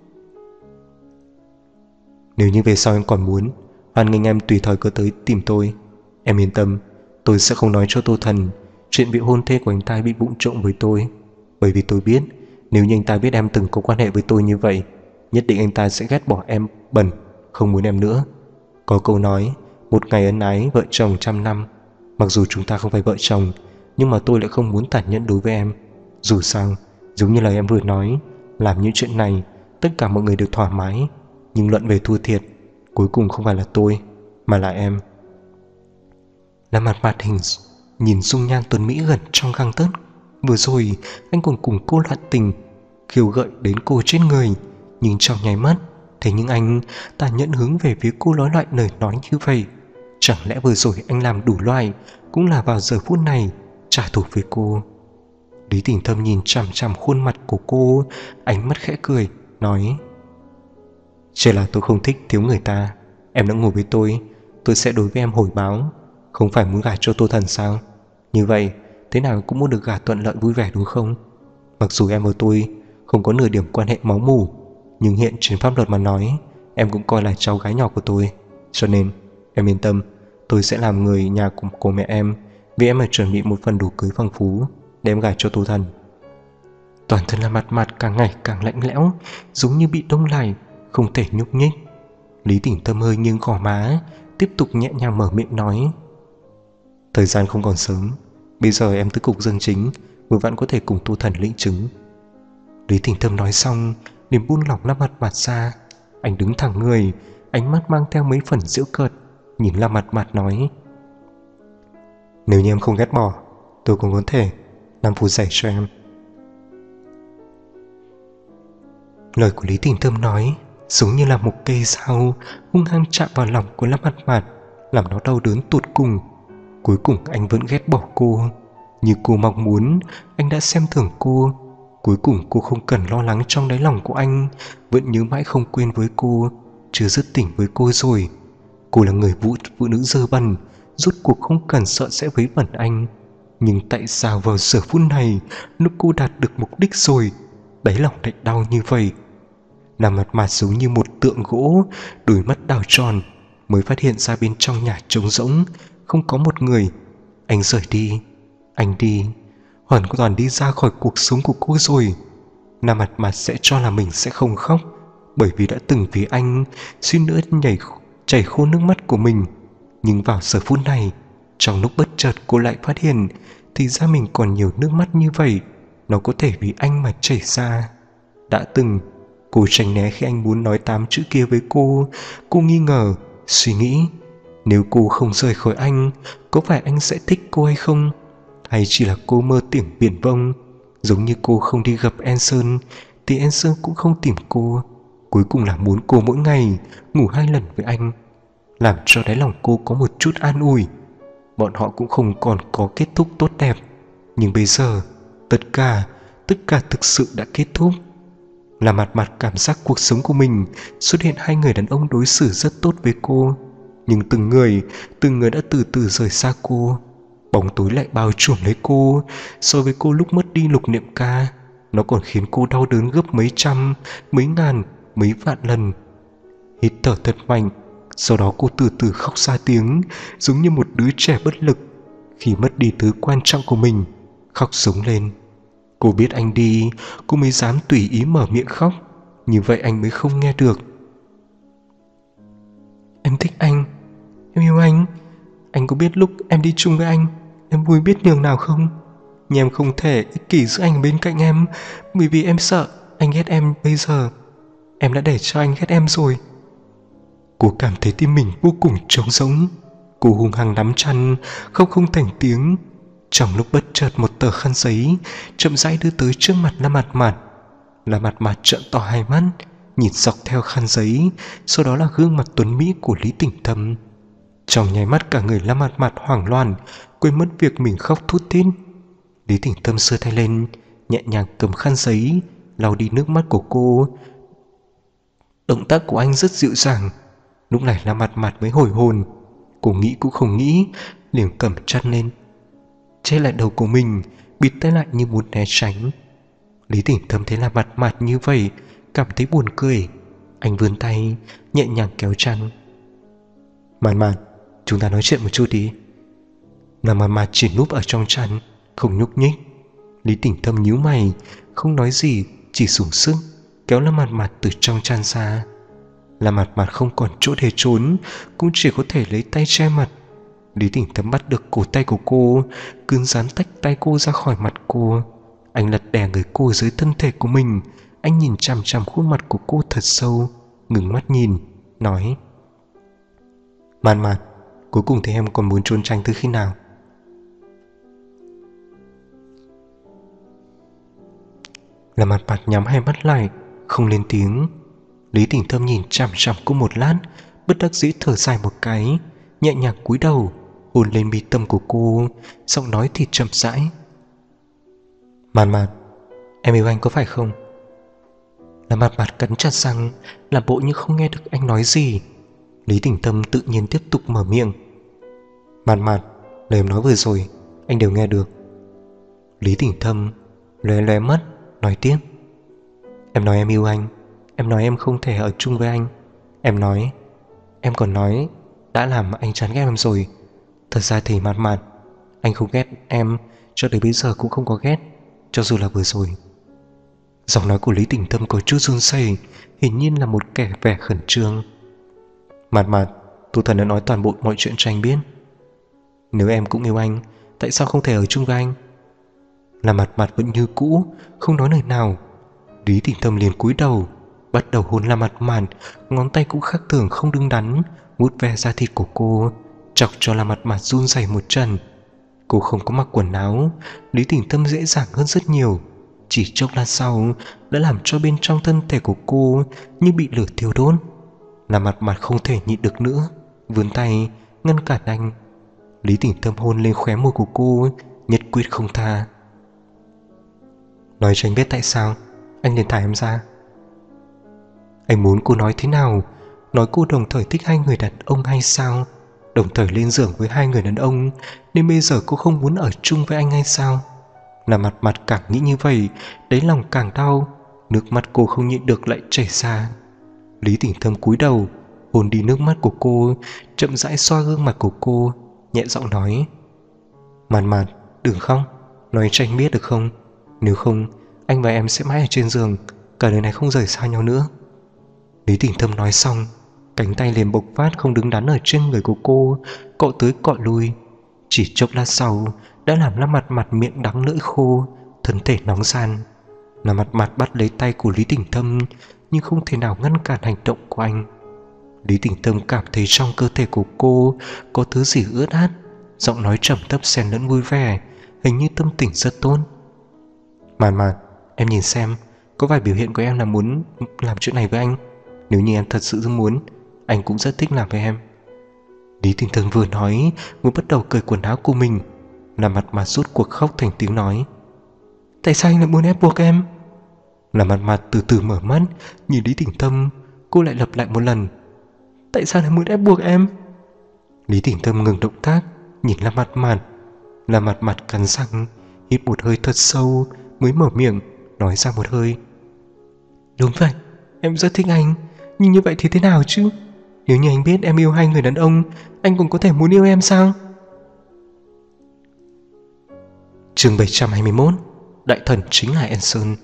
nếu như về sau em còn muốn, hoan nghênh em tùy thời có tới tìm tôi. Em yên tâm, tôi sẽ không nói cho Tô Thần chuyện vị hôn thê của anh ta bị vụng trộm với tôi, bởi vì tôi biết nếu như anh ta biết em từng có quan hệ với tôi như vậy, nhất định anh ta sẽ ghét bỏ em bẩn, không muốn em nữa. Có câu nói, một ngày ân ái vợ chồng trăm năm. Mặc dù chúng ta không phải vợ chồng, nhưng mà tôi lại không muốn tàn nhẫn đối với em. Dù sao, giống như lời em vừa nói, làm những chuyện này tất cả mọi người đều thoải mái, nhưng luận về thua thiệt, cuối cùng không phải là tôi mà là em. Là Mặt Mặt hình nhìn dung nhan tuấn mỹ gần trong gang tấc. Vừa rồi anh còn cùng cô loạn tình, khiêu gợi đến cô trên người, nhưng trong nháy mắt thế nhưng anh tàn nhẫn hướng về phía cô nói loại lời nói như vậy. Chẳng lẽ vừa rồi anh làm đủ loại cũng là vào giờ phút này trả thù với cô? Lý Tỉnh Thâm nhìn chằm chằm khuôn mặt của cô, ánh mắt khẽ cười nói, chỉ là tôi không thích thiếu người ta. Em đã ngủ với tôi sẽ đối với em hồi báo. Không phải muốn gả cho Tô Thần sao? Như vậy thế nào cũng muốn được gả thuận lợi vui vẻ đúng không? Mặc dù em và tôi không có nửa điểm quan hệ máu mủ, nhưng hiện trên pháp luật mà nói, em cũng coi là cháu gái nhỏ của tôi. Cho nên em yên tâm, tôi sẽ làm người nhà của cô mẹ em, vì em phải chuẩn bị một phần đồ cưới phong phú để em gả cho Tô Thần. Toàn thân là Mặt Mặt càng ngày càng lạnh lẽo, giống như bị đông lại, không thể nhúc nhích. Lý Tỉnh Tâm hơi nghiêng gò má, tiếp tục nhẹ nhàng mở miệng nói, thời gian không còn sớm, bây giờ em tới cục dân chính vừa vặn có thể cùng Tô Thần lĩnh chứng. Lý Tỉnh Tâm nói xong liền buông lỏng La Mặt Mặt ra. Anh đứng thẳng người, ánh mắt mang theo mấy phần giễu cợt, nhìn La Mặt Mặt nói, nếu như em không ghét bỏ, tôi cũng có thể làm phù rẻ cho em. Lời của Lý Tỉnh Tâm nói giống như là một cây dao hung hăng chạm vào lòng của La Mặt Mặt, làm nó đau đớn tột cùng. Cuối cùng anh vẫn ghét bỏ cô. Như cô mong muốn, anh đã xem thường cô. Cuối cùng cô không cần lo lắng trong đáy lòng của anh, vẫn nhớ mãi không quên với cô, chưa dứt tỉnh với cô rồi. Cô là người phụ nữ dơ bẩn, rốt cuộc không cần sợ sẽ vấy bẩn anh. Nhưng tại sao vào giờ phút này, lúc cô đạt được mục đích rồi, đáy lòng lại đau như vậy? La Mặt Mặt giống như một tượng gỗ, đôi mắt đảo tròn, mới phát hiện ra bên trong nhà trống rỗng, không có một người. Anh rời đi, anh đi, hoàn toàn đi ra khỏi cuộc sống của cô rồi. La Mặt Mặt sẽ cho là mình sẽ không khóc, bởi vì đã từng vì anh suýt nữa chảy khô nước mắt của mình. Nhưng vào giờ phút này, trong lúc bất chợt cô lại phát hiện thì ra mình còn nhiều nước mắt như vậy, nó có thể vì anh mà chảy ra. Đã từng cô tránh né khi anh muốn nói 8 chữ kia với cô nghi ngờ, suy nghĩ nếu cô không rời khỏi anh, có phải anh sẽ thích cô hay không? Hay chỉ là cô mơ tưởng viển vông? Giống như cô không đi gặp Anson thì Anson cũng không tìm cô. Cuối cùng là muốn cô mỗi ngày ngủ 2 lần với anh, làm cho đáy lòng cô có một chút an ủi. Bọn họ cũng không còn có kết thúc tốt đẹp, nhưng bây giờ tất cả thực sự đã kết thúc. Là Mặt Mặt cảm giác cuộc sống của mình xuất hiện hai người đàn ông đối xử rất tốt với cô, nhưng từng người đã từ từ rời xa cô. Bóng tối lại bao trùm lấy cô. So với cô lúc mất đi Lục Niệm Ca, nó còn khiến cô đau đớn gấp mấy trăm, mấy ngàn, mấy vạn lần. Hít thở thật mạnh, sau đó cô từ từ khóc ra tiếng, giống như một đứa trẻ bất lực khi mất đi thứ quan trọng của mình, khóc sống lên. Cô biết anh đi, cô mới dám tùy ý mở miệng khóc, như vậy anh mới không nghe được. Em thích anh, em yêu anh. Anh có biết lúc em đi chung với anh, em vui biết nhường nào không? Nhưng em không thể ích kỷ giữ anh bên cạnh em, bởi vì em sợ anh ghét em bây giờ. Em đã để cho anh ghét em rồi. Cô cảm thấy tim mình vô cùng trống rỗng. Cô hung hăng nắm chăn, khóc không thành tiếng. Trong lúc bất chợt một tờ khăn giấy chậm rãi đưa tới trước mặt La Mặt Mặt. La Mặt Mặt trợn to hai mắt, nhìn dọc theo khăn giấy, sau đó là gương mặt tuấn mỹ của Lý Tỉnh Thâm. Trong nháy mắt cả người La Mặt Mặt hoảng loạn, quên mất việc mình khóc thút thít. Lý Tỉnh Thâm giơ tay lên, nhẹ nhàng cầm khăn giấy lau đi nước mắt của cô. Động tác của anh rất dịu dàng. Lúc này La Mặt Mặt mới hồi hồn. Cô nghĩ cũng không nghĩ, liền cầm chăn lên, che lại đầu của mình, bịt tay lại như muốn né tránh. Lý Tỉnh Thâm thấy La Mặt Mặt như vậy, cảm thấy buồn cười. Anh vươn tay nhẹ nhàng kéo chăn. Mặt Mặt, chúng ta nói chuyện một chút đi. La Mặt Mặt chỉ núp ở trong chăn, không nhúc nhích. Lý Tỉnh Thâm nhíu mày, không nói gì, chỉ dùng sức kéo La Mặt Mặt từ trong chăn ra. La Mặt Mặt không còn chỗ để trốn, cũng chỉ có thể lấy tay che mặt. Lý Tỉnh Thâm bắt được cổ tay của cô, cứng rắn tách tay cô ra khỏi mặt cô. Anh lật đè người cô dưới thân thể của mình. Anh nhìn chằm chằm khuôn mặt của cô thật sâu, ngừng mắt nhìn, nói: Mặt Mặt, cuối cùng thì em còn muốn trốn tránh tới khi nào? La Mặt Mặt nhắm hai mắt lại, không lên tiếng. Lý Tỉnh Thâm nhìn chằm chằm cô một lát, bất đắc dĩ thở dài một cái, nhẹ nhàng cúi đầu hôn lên mi tâm của cô, giọng nói thì chậm rãi: Mặt Mặt, em yêu anh có phải không? La Mặt Mặt cắn chặt răng, làm bộ như không nghe được anh nói gì. Lý Tỉnh Thâm tự nhiên tiếp tục mở miệng: Mặt Mặt, lời em nói vừa rồi anh đều nghe được. Lý Tỉnh Thâm lóe lóe mắt, nói tiếp: Em nói em yêu anh, em nói em không thể ở chung với anh, em còn nói đã làm anh chán ghét em rồi. Thật ra thì Mặt Mặt, anh không ghét em, cho đến bây giờ cũng không có ghét, cho dù là vừa rồi. Giọng nói của Lý Tỉnh Thâm có chút run rẩy, hiển nhiên là một kẻ vẻ khẩn trương. Mặt Mặt, tôi thần đã nói toàn bộ mọi chuyện cho anh biết. Nếu em cũng yêu anh, tại sao không thể ở chung với anh? Là Mặt Mặt vẫn như cũ, không nói lời nào. Lý Tỉnh Thâm liền cúi đầu, bắt đầu hôn La Mặt Mặt, ngón tay cũng khác thường không đứng đắn, vuốt ve da thịt của cô, chọc cho La Mặt Mặt run rẩy một trận. Cô không có mặc quần áo, Lý Tỉnh Thâm dễ dàng hơn rất nhiều. Chỉ chốc lát sau đã làm cho bên trong thân thể của cô như bị lửa thiêu đốt. La Mặt Mặt không thể nhịn được nữa, vươn tay ngăn cản anh. Lý Tỉnh Thâm hôn lên khóe môi của cô, nhất quyết không tha. Nói cho anh biết tại sao anh liền thả em ra. Anh muốn cô nói thế nào? Nói cô đồng thời thích hai người đàn ông hay sao? Đồng thời lên giường với hai người đàn ông, nên bây giờ cô không muốn ở chung với anh hay sao? La Mặt Mặt càng nghĩ như vậy, đáy lòng càng đau, nước mắt cô không nhịn được lại chảy ra. Lý Tỉnh Thâm cúi đầu hôn đi nước mắt của cô, chậm rãi xoa gương mặt của cô, nhẹ giọng nói: Mặt Mặt, đừng khóc, nói cho anh biết được không? Nếu không, anh và em sẽ mãi ở trên giường, cả đời này không rời xa nhau nữa. Lý Tỉnh Thâm nói xong, cánh tay liền bộc phát không đứng đắn ở trên người của cô, cọ tới cọ lui. Chỉ chốc lát sau đã làm La Mặt Mặt miệng đắng lưỡi khô, thân thể nóng ran. La Mặt Mặt bắt lấy tay của Lý Tỉnh Thâm, nhưng không thể nào ngăn cản hành động của anh. Lý Tỉnh Thâm cảm thấy trong cơ thể của cô có thứ gì ướt át, giọng nói trầm thấp xen lẫn vui vẻ, hình như tâm tình rất tốt. Mặt Mặt, em nhìn xem, có vài biểu hiện của em là muốn làm chuyện này với anh. Nếu như em thật sự muốn, anh cũng rất thích làm với em. Lý Tỉnh Thâm vừa nói vừa bắt đầu cởi quần áo của mình. La Mặt Mặt rút cuộc khóc thành tiếng nói: Tại sao anh lại muốn ép buộc em? Là mặt mặt từ từ mở mắt, nhìn Lý Tỉnh Thâm. Cô lại lặp lại một lần: tại sao lại muốn ép buộc em? Lý Tỉnh Thâm ngừng động tác, nhìn Là mặt mặt. Là mặt mặt cắn răng, hít một hơi thật sâu, mới mở miệng nói ra một hơi: đúng vậy, em rất thích anh. Nhưng như vậy thì thế nào chứ? Nếu như anh biết em yêu hai người đàn ông, anh cũng có thể muốn yêu em sao? Chương 721. Đại thần chính là Anson.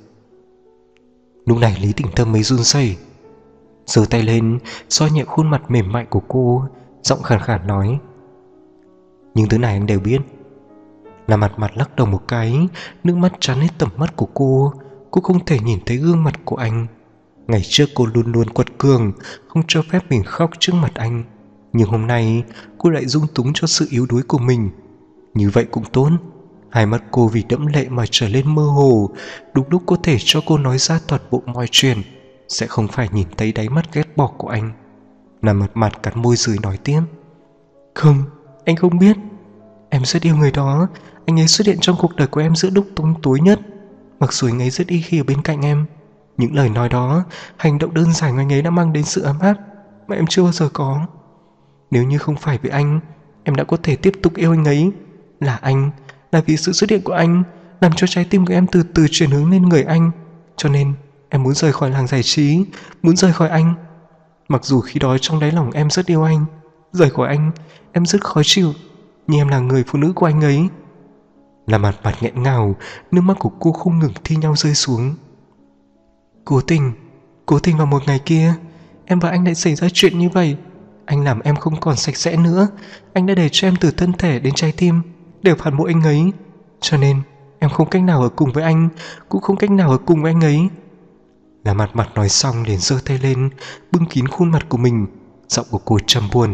Lúc này Lý Tỉnh Thâm mới run rẩy, giơ tay lên xoa nhẹ khuôn mặt mềm mại của cô, giọng khàn khàn nói: nhưng thứ này anh đều biết. Là mặt mặt lắc đầu một cái, nước mắt tràn hết tầm mắt của cô. Cô không thể nhìn thấy gương mặt của anh. Ngày trước cô luôn luôn quật cường, không cho phép mình khóc trước mặt anh. Nhưng hôm nay cô lại dung túng cho sự yếu đuối của mình. Như vậy cũng tốt. Hai mắt cô vì đẫm lệ mà trở lên mơ hồ, đúng lúc có thể cho cô nói ra toàn bộ mọi chuyện, sẽ không phải nhìn thấy đáy mắt ghét bỏ của anh. Là mặt mặt cắn môi dưới nói tiếp: không, anh không biết. Em rất yêu người đó. Anh ấy xuất hiện trong cuộc đời của em giữa lúc tăm tối nhất. Mặc dù anh ấy rất ít khi ở bên cạnh em, những lời nói đó, hành động đơn giản của anh ấy đã mang đến sự ấm áp mà em chưa bao giờ có. Nếu như không phải vì anh, em đã có thể tiếp tục yêu anh ấy. Là vì sự xuất hiện của anh làm cho trái tim của em từ từ chuyển hướng lên người anh. Cho nên em muốn rời khỏi làng giải trí, muốn rời khỏi anh. Mặc dù khi đó trong đáy lòng em rất yêu anh, rời khỏi anh em rất khó chịu, nhưng em là người phụ nữ của anh ấy. Là mặt mặt nghẹn ngào, nước mắt của cô không ngừng thi nhau rơi xuống. Cố tình vào một ngày kia, em và anh lại xảy ra chuyện như vậy. Anh làm em không còn sạch sẽ nữa. Anh đã để cho em từ thân thể đến trái tim đều phản bội anh ấy. Cho nên em không cách nào ở cùng với anh, cũng không cách nào ở cùng với anh ấy. Là mặt mặt nói xong liền giơ tay lên, bưng kín khuôn mặt của mình. Giọng của cô trầm buồn: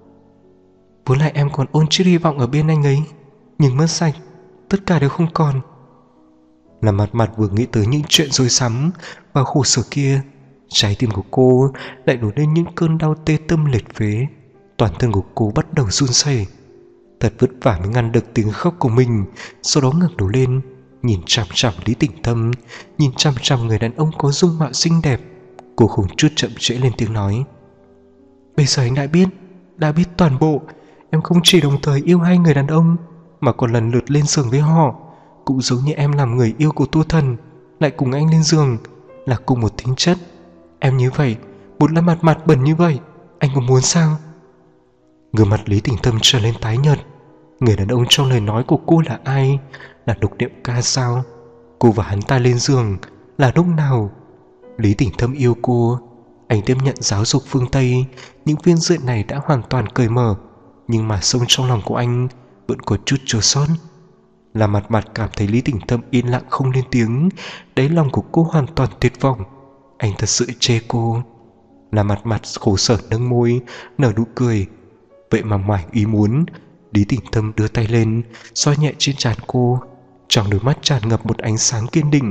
vốn lại em còn ôn chút hy vọng ở bên anh ấy, nhưng mất sạch, tất cả đều không còn. Là mặt mặt vừa nghĩ tới những chuyện rối rắm và khổ sở kia, trái tim của cô lại nổi lên những cơn đau tê tâm liệt phế. Toàn thân của cô bắt đầu run rẩy. Thật vất vả mới ngăn được tiếng khóc của mình. Sau đó ngẩng đầu lên, nhìn chằm chằm Lý Tỉnh Thâm, nhìn chằm chằm người đàn ông có dung mạo xinh đẹp. Cô không chút chậm trễ lên tiếng nói: bây giờ anh đã biết toàn bộ. Em không chỉ đồng thời yêu hai người đàn ông, mà còn lần lượt lên giường với họ. Cũng giống như em làm người yêu của Tô Thần, lại cùng anh lên giường, là cùng một tính chất. Em như vậy, một là mặt mặt bẩn như vậy, anh có muốn sao? Gương mặt Lý Tỉnh Thâm trở lên tái nhợt. Người đàn ông trong lời nói của cô là ai? Là Lục Niệm Ca sao? Cô và hắn ta lên giường là lúc nào? Lý Tỉnh Thâm yêu cô. Anh tiếp nhận giáo dục phương Tây, những viên dạy này đã hoàn toàn cởi mở, nhưng mà sâu trong lòng của anh vẫn có chút chua xót. Là mặt mặt cảm thấy Lý Tỉnh Thâm yên lặng không lên tiếng, đáy lòng của cô hoàn toàn tuyệt vọng. Anh thật sự chê cô. Là mặt mặt khổ sở nâng môi, nở nụ cười. Vậy mà ngoài ý muốn, Lý Tỉnh Thâm đưa tay lên, xoa nhẹ trên trán cô. Trong đôi mắt tràn ngập một ánh sáng kiên định.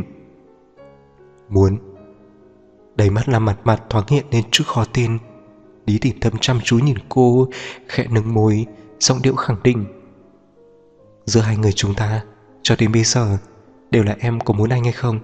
Muốn. Đầy mắt là mặt mặt thoáng hiện lên chút khó tin. Lý Tỉnh Thâm chăm chú nhìn cô, khẽ nâng môi, giọng điệu khẳng định: giữa hai người chúng ta cho đến bây giờ đều là em có muốn anh hay không.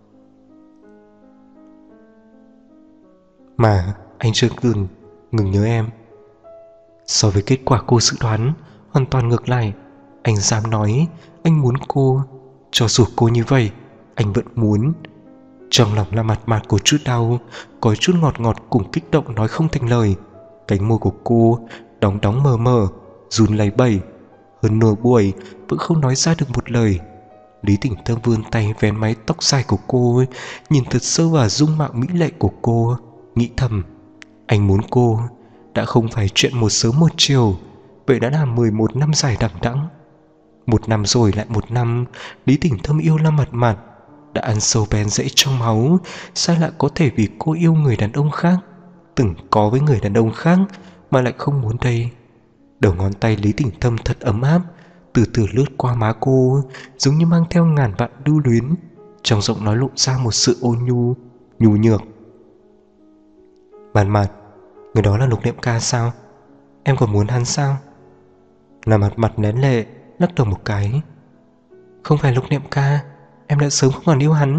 Mà anh chưa ngừng nhớ em. So với kết quả cô dự đoán, hoàn toàn ngược lại. Anh dám nói anh muốn cô. Cho dù cô như vậy, anh vẫn muốn. Trong lòng là mặt mặt của chút đau, có chút ngọt ngọt cùng kích động nói không thành lời. Cánh môi của cô đóng đóng mờ mờ, run lẩy bẩy. Hơn nửa buổi vẫn không nói ra được một lời. Lý Tỉnh Thâm vươn tay vén mái tóc dài của cô, nhìn thật sâu vào dung mạo mỹ lệ của cô, nghĩ thầm: anh muốn cô. Đã không phải chuyện một sớm một chiều. Vậy đã là 11 năm dài đằng đẵng. Một năm rồi lại một năm, Lý Tỉnh Thâm yêu Lâm Mặt Mặt. Đã ăn sâu bén rễ trong máu, sao lại có thể vì cô yêu người đàn ông khác, từng có với người đàn ông khác, mà lại không muốn đây? Đầu ngón tay Lý Tỉnh Thâm thật ấm áp, từ từ lướt qua má cô, giống như mang theo ngàn vạn lưu luyến. Trong giọng nói lộ ra một sự ôn nhu, nhu nhược. Mặt mặt, người đó là Lục Niệm Ca sao? Em còn muốn hắn sao? Là mặt mặt nén lệ, lắc đầu một cái. Không phải Lục Niệm Ca, em đã sớm không còn yêu hắn.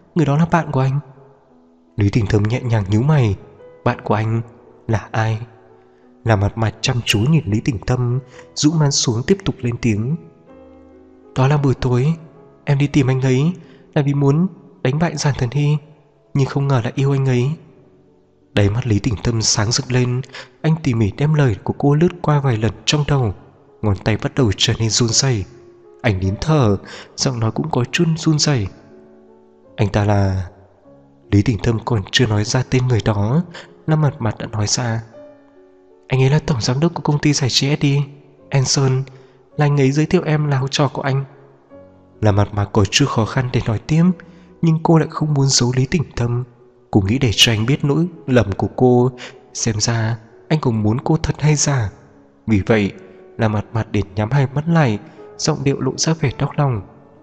người đó là bạn của anh. Lý Tỉnh Thâm nhẹ nhàng nhíu mày. Bạn của anh là ai? Là mặt mặt chăm chú nhìn Lý Tỉnh Thâm, rũ man xuống tiếp tục lên tiếng. Đó là buổi tối em đi tìm anh ấy là vì muốn đánh bại Giản Thần Hy, nhưng không ngờ là yêu anh ấy. Đáy mắt Lý Tỉnh Thâm sáng rực lên. Anh tỉ mỉ đem lời của cô lướt qua vài lần trong đầu. Ngón tay bắt đầu trở nên run rẩy. Anh nín thở, giọng nói cũng có chút run rẩy. Anh ta là... Lý Tỉnh Thâm còn chưa nói ra tên người đó, Lâm Mặt Mặt đã nói ra. Anh ấy là tổng giám đốc của công ty giải trí SD Anson, là anh ấy giới thiệu em là học trò của anh. Lâm Mặt Mặt có chút khó khăn để nói tiếp, nhưng cô lại không muốn giấu Lý Tỉnh Thâm. Cô nghĩ để cho anh biết nỗi lầm của cô, xem ra anh cũng muốn cô thật hay giả. Vì vậy Lâm Mặt Mặt để nhắm hai mắt lại, giọng điệu lộ ra vẻ đau lòng.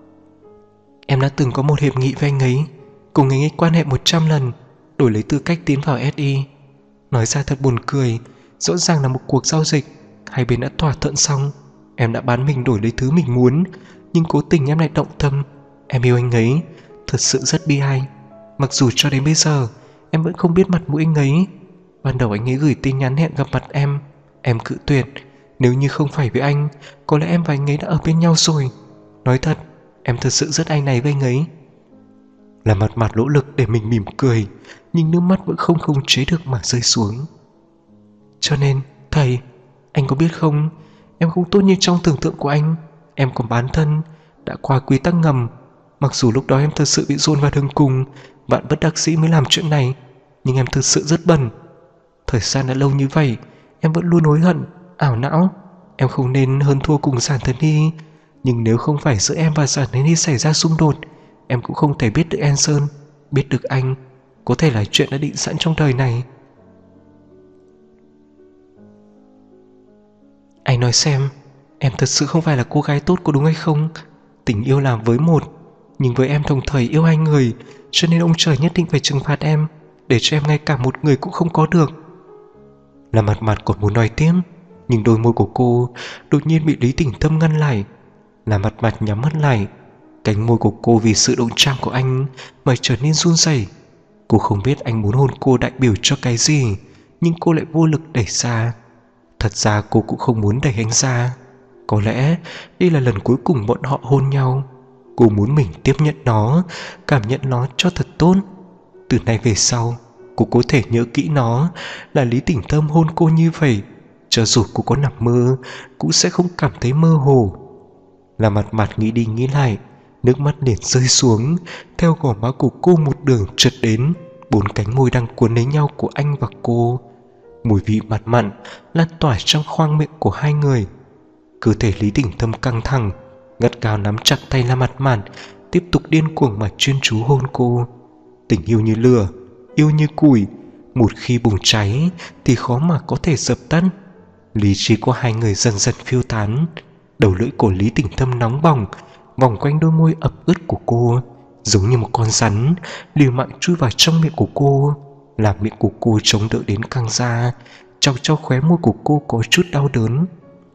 Em đã từng có một hiệp nghị với anh ấy, cùng anh ấy quan hệ 100 lần, đổi lấy tư cách tiến vào SI. Nói ra thật buồn cười, rõ ràng là một cuộc giao dịch, hai bên đã thỏa thuận xong. Em đã bán mình đổi lấy thứ mình muốn, nhưng cố tình em lại động tâm. Em yêu anh ấy, thật sự rất bi ai. Mặc dù cho đến bây giờ em vẫn không biết mặt mũi anh ấy. Ban đầu anh ấy gửi tin nhắn hẹn gặp mặt em cự tuyệt. Nếu như không phải với anh, có lẽ em và anh ấy đã ở bên nhau rồi. Nói thật, em thật sự rất áy náy với anh ấy. Là mặt mặt nỗ lực để mình mỉm cười, nhưng nước mắt vẫn không khống chế được mà rơi xuống. Cho nên, thầy, anh có biết không, em không tốt như trong tưởng tượng của anh. Em còn bán thân, đã qua quy tắc ngầm. Mặc dù lúc đó em thật sự bị dồn vào đường cùng, bạn bất đắc dĩ mới làm chuyện này, nhưng em thật sự rất bận. Thời gian đã lâu như vậy, em vẫn luôn hối hận, ảo não. Em không nên hơn thua cùng Giản Thần Hy, nhưng nếu không phải giữa em và Giản Thần Hy xảy ra xung đột, em cũng không thể biết được Anson, biết được anh. Có thể là chuyện đã định sẵn trong đời này. Anh nói xem, em thật sự không phải là cô gái tốt có đúng hay không? Tình yêu làm với một, nhưng với em đồng thời yêu hai người, cho nên ông trời nhất định phải trừng phạt em, để cho em ngay cả một người cũng không có được. Là mặt mặt còn muốn nói tiếp, nhưng đôi môi của cô đột nhiên bị Lý Tỉnh Thâm ngăn lại. Là mặt mặt nhắm mắt lại, cánh môi của cô vì sự động chạm của anh mà trở nên run rẩy. Cô không biết anh muốn hôn cô đại biểu cho cái gì, nhưng cô lại vô lực đẩy ra. Thật ra cô cũng không muốn đẩy anh ra. Có lẽ đây là lần cuối cùng bọn họ hôn nhau. Cô muốn mình tiếp nhận nó, cảm nhận nó cho thật tốt. Từ nay về sau, cô có thể nhớ kỹ nó, là Lý Tỉnh Thâm hôn cô như vậy. Cho dù cô có nằm mơ, cũng sẽ không cảm thấy mơ hồ. Là mặt mặt nghĩ đi nghĩ lại, nước mắt liền rơi xuống. Theo gò má của cô một đường trượt đến bốn cánh môi đang cuốn lấy nhau của anh và cô. Mùi vị mặn mặn lan tỏa trong khoang miệng của hai người. Cơ thể Lý Tỉnh Thâm căng thẳng, gắt gao nắm chặt tay La Mặt Mạn, tiếp tục điên cuồng mà chuyên chú hôn cô. Tình yêu như lửa, yêu như củi, một khi bùng cháy thì khó mà có thể dập tắt. Lý trí của hai người dần dần phiêu tán. Đầu lưỡi của Lý Tỉnh Thâm nóng bỏng vòng quanh đôi môi ẩm ướt của cô, giống như một con rắn liều mạng chui vào trong miệng của cô, làm miệng của cô chống đỡ đến căng ra, chọc cho khóe môi của cô có chút đau đớn.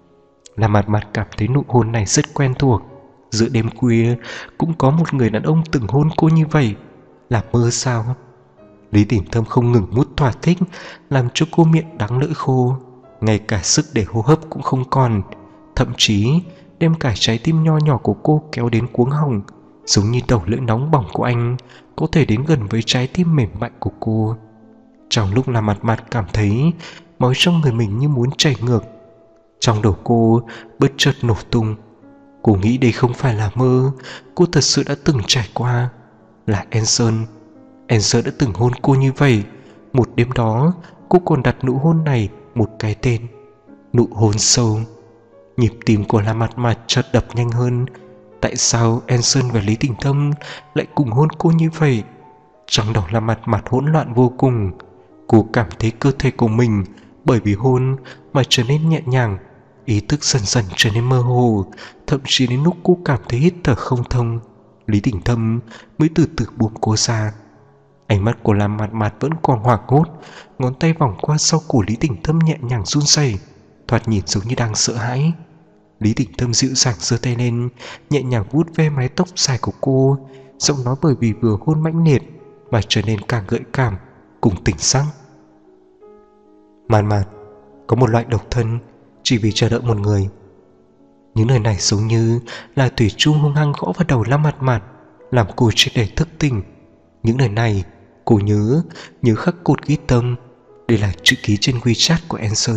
La Mặt Mặt cảm thấy nụ hôn này rất quen thuộc. Giữa đêm khuya cũng có một người đàn ông từng hôn cô như vậy. Là mơ sao? Lý Tỉnh Thâm không ngừng mút thỏa thích, làm cho cô miệng đắng lưỡi khô, ngay cả sức để hô hấp cũng không còn, thậm chí đem cả trái tim nho nhỏ của cô kéo đến cuống họng, giống như đầu lưỡi nóng bỏng của anh có thể đến gần với trái tim mềm mại của cô. Trong lúc La Mặt Mặt cảm thấy máu trong người mình như muốn chảy ngược, trong đầu cô bất chợt nổ tung. Cô nghĩ đây không phải là mơ, cô thật sự đã từng trải qua. Là Anson. Anson đã từng hôn cô như vậy. Một đêm đó cô còn đặt nụ hôn này một cái tên: nụ hôn sâu. Nhịp tim của La Mặt Mặt chợt đập nhanh hơn. Tại sao Anson và Lý Tỉnh Thâm lại cùng hôn cô như vậy? Trong đầu La Mặt Mặt hỗn loạn vô cùng. Cô cảm thấy cơ thể của mình bởi vì hôn mà trở nên nhẹ nhàng, ý thức dần dần trở nên mơ hồ, thậm chí đến lúc cô cảm thấy hít thở không thông, Lý Tỉnh Thâm mới từ từ buông cô ra. Ánh mắt của La Mặt Mặt vẫn còn hoảng hốt, ngón tay vòng qua sau cổ Lý Tỉnh Thâm nhẹ nhàng run rẩy, thoạt nhìn giống như đang sợ hãi. Lý Tỉnh Thâm dịu dàng giơ tay lên, nhẹ nhàng vuốt ve mái tóc dài của cô, giọng nói bởi vì vừa hôn mãnh liệt mà trở nên càng gợi cảm cùng tỉnh sắc. Mạn Mạn, có một loại độc thân chỉ vì chờ đợi một người. Những lời này giống như là thủy chung hung hăng gõ vào đầu Lam Mạn Mạn, làm cô triệt để thức tỉnh. Những lời này cô nhớ khắc cốt ghi tâm. Đây là chữ ký trên WeChat của Anson.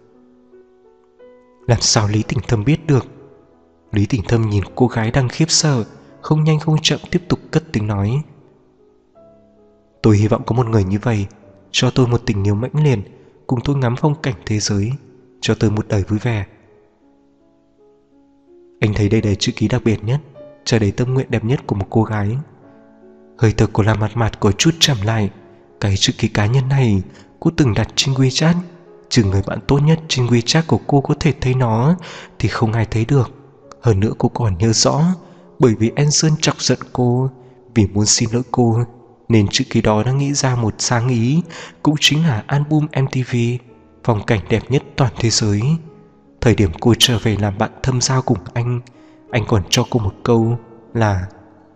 Làm sao Lý Tỉnh Thâm biết được? Lý Tỉnh Thâm nhìn cô gái đang khiếp sợ, không nhanh không chậm tiếp tục cất tiếng nói. Tôi hy vọng có một người như vậy, cho tôi một tình yêu mãnh liệt, cùng tôi ngắm phong cảnh thế giới, cho tôi một đời vui vẻ. Anh thấy đây là chữ ký đặc biệt nhất, tràn đầy tâm nguyện đẹp nhất của một cô gái. Hơi thở của Lam Mạt Mạt có chút chậm lại. Cái chữ ký cá nhân này cô từng đặt trên WeChat, trừ người bạn tốt nhất trên WeChat của cô có thể thấy nó thì không ai thấy được. Hơn nữa cô còn nhớ rõ, bởi vì Anson chọc giận cô, vì muốn xin lỗi cô, nên chữ ký đó đã nghĩ ra một sáng ý, cũng chính là album MTV phong cảnh đẹp nhất toàn thế giới. Thời điểm cô trở về làm bạn thâm giao cùng anh còn cho cô một câu là: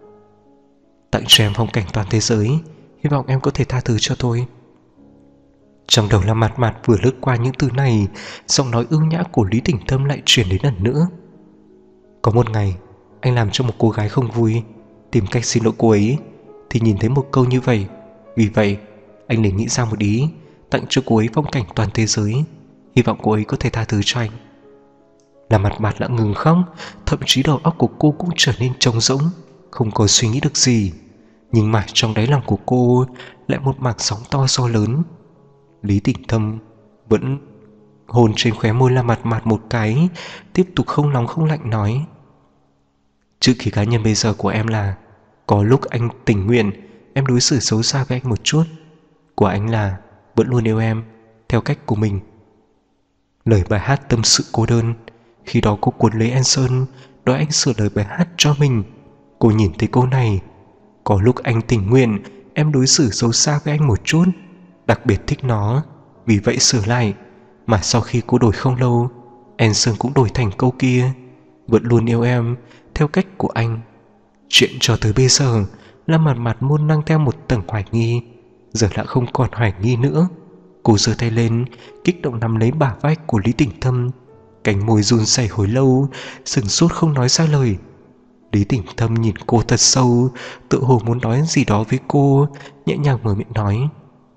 tặng cho em phong cảnh toàn thế giới, hy vọng em có thể tha thứ cho tôi. Trong đầu Lam Mạt Mạt vừa lướt qua những từ này, giọng nói ưu nhã của Lý Tỉnh Thâm lại truyền đến lần nữa. Có một ngày anh làm cho một cô gái không vui, tìm cách xin lỗi cô ấy, thì nhìn thấy một câu như vậy. Vì vậy anh liền nghĩ ra một ý, tặng cho cô ấy phong cảnh toàn thế giới, hy vọng cô ấy có thể tha thứ cho anh. Lam Mạt Mạt đã ngừng khóc, thậm chí đầu óc của cô cũng trở nên trống rỗng, không có suy nghĩ được gì. Nhưng mà trong đáy lòng của cô lại một mảng sóng to gió lớn. Lý Tỉnh Thâm vẫn hôn trên khóe môi Lam Mạt Mạt một cái, tiếp tục không nóng không lạnh nói: chữ ký cá nhân bây giờ của em là: có lúc anh tình nguyện em đối xử xấu xa với anh một chút. Của anh là: vẫn luôn yêu em theo cách của mình. Lời bài hát tâm sự cô đơn. Khi đó cô cuốn lấy Anson, đòi anh sửa lời bài hát cho mình. Cô nhìn thấy câu này: có lúc anh tình nguyện em đối xử xấu xa với anh một chút, đặc biệt thích nó, vì vậy sửa lại. Mà sau khi cô đổi không lâu, Anson cũng đổi thành câu kia: vẫn luôn yêu em theo cách của anh. Chuyện cho tới bây giờ, Lam Mạt Mạt luôn đang theo một tầng hoài nghi, giờ đã không còn hoài nghi nữa. Cô giơ tay lên, kích động nắm lấy bả vai của Lý Tỉnh Thâm, cánh môi run rẩy hồi lâu, sừng sốt không nói ra lời. Lý Tỉnh Thâm nhìn cô thật sâu, tự hồ muốn nói gì đó với cô, nhẹ nhàng mở miệng nói: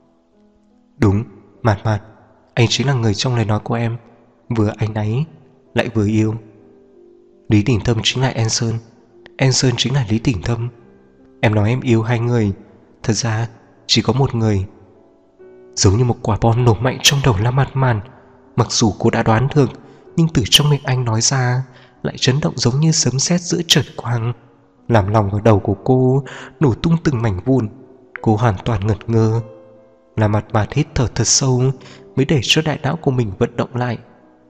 đúng, Mạt Mạt, anh chính là người trong lời nói của em, vừa áy náy lại vừa yêu. Lý Tỉnh Thâm chính là Anson, Anson chính là Lý Tỉnh Thâm. Em nói em yêu hai người, thật ra chỉ có một người. Giống như một quả bom nổ mạnh trong đầu Lam Mạt Mạt. Mặc dù cô đã đoán được, nhưng từ trong miệng anh nói ra lại chấn động giống như sấm sét giữa chợt quang, làm lòng ở đầu của cô nổ tung từng mảnh vụn. Cô hoàn toàn ngẩn ngơ. Lam Mạt Mạt hít thở thật sâu mới để cho đại não của mình vận động lại.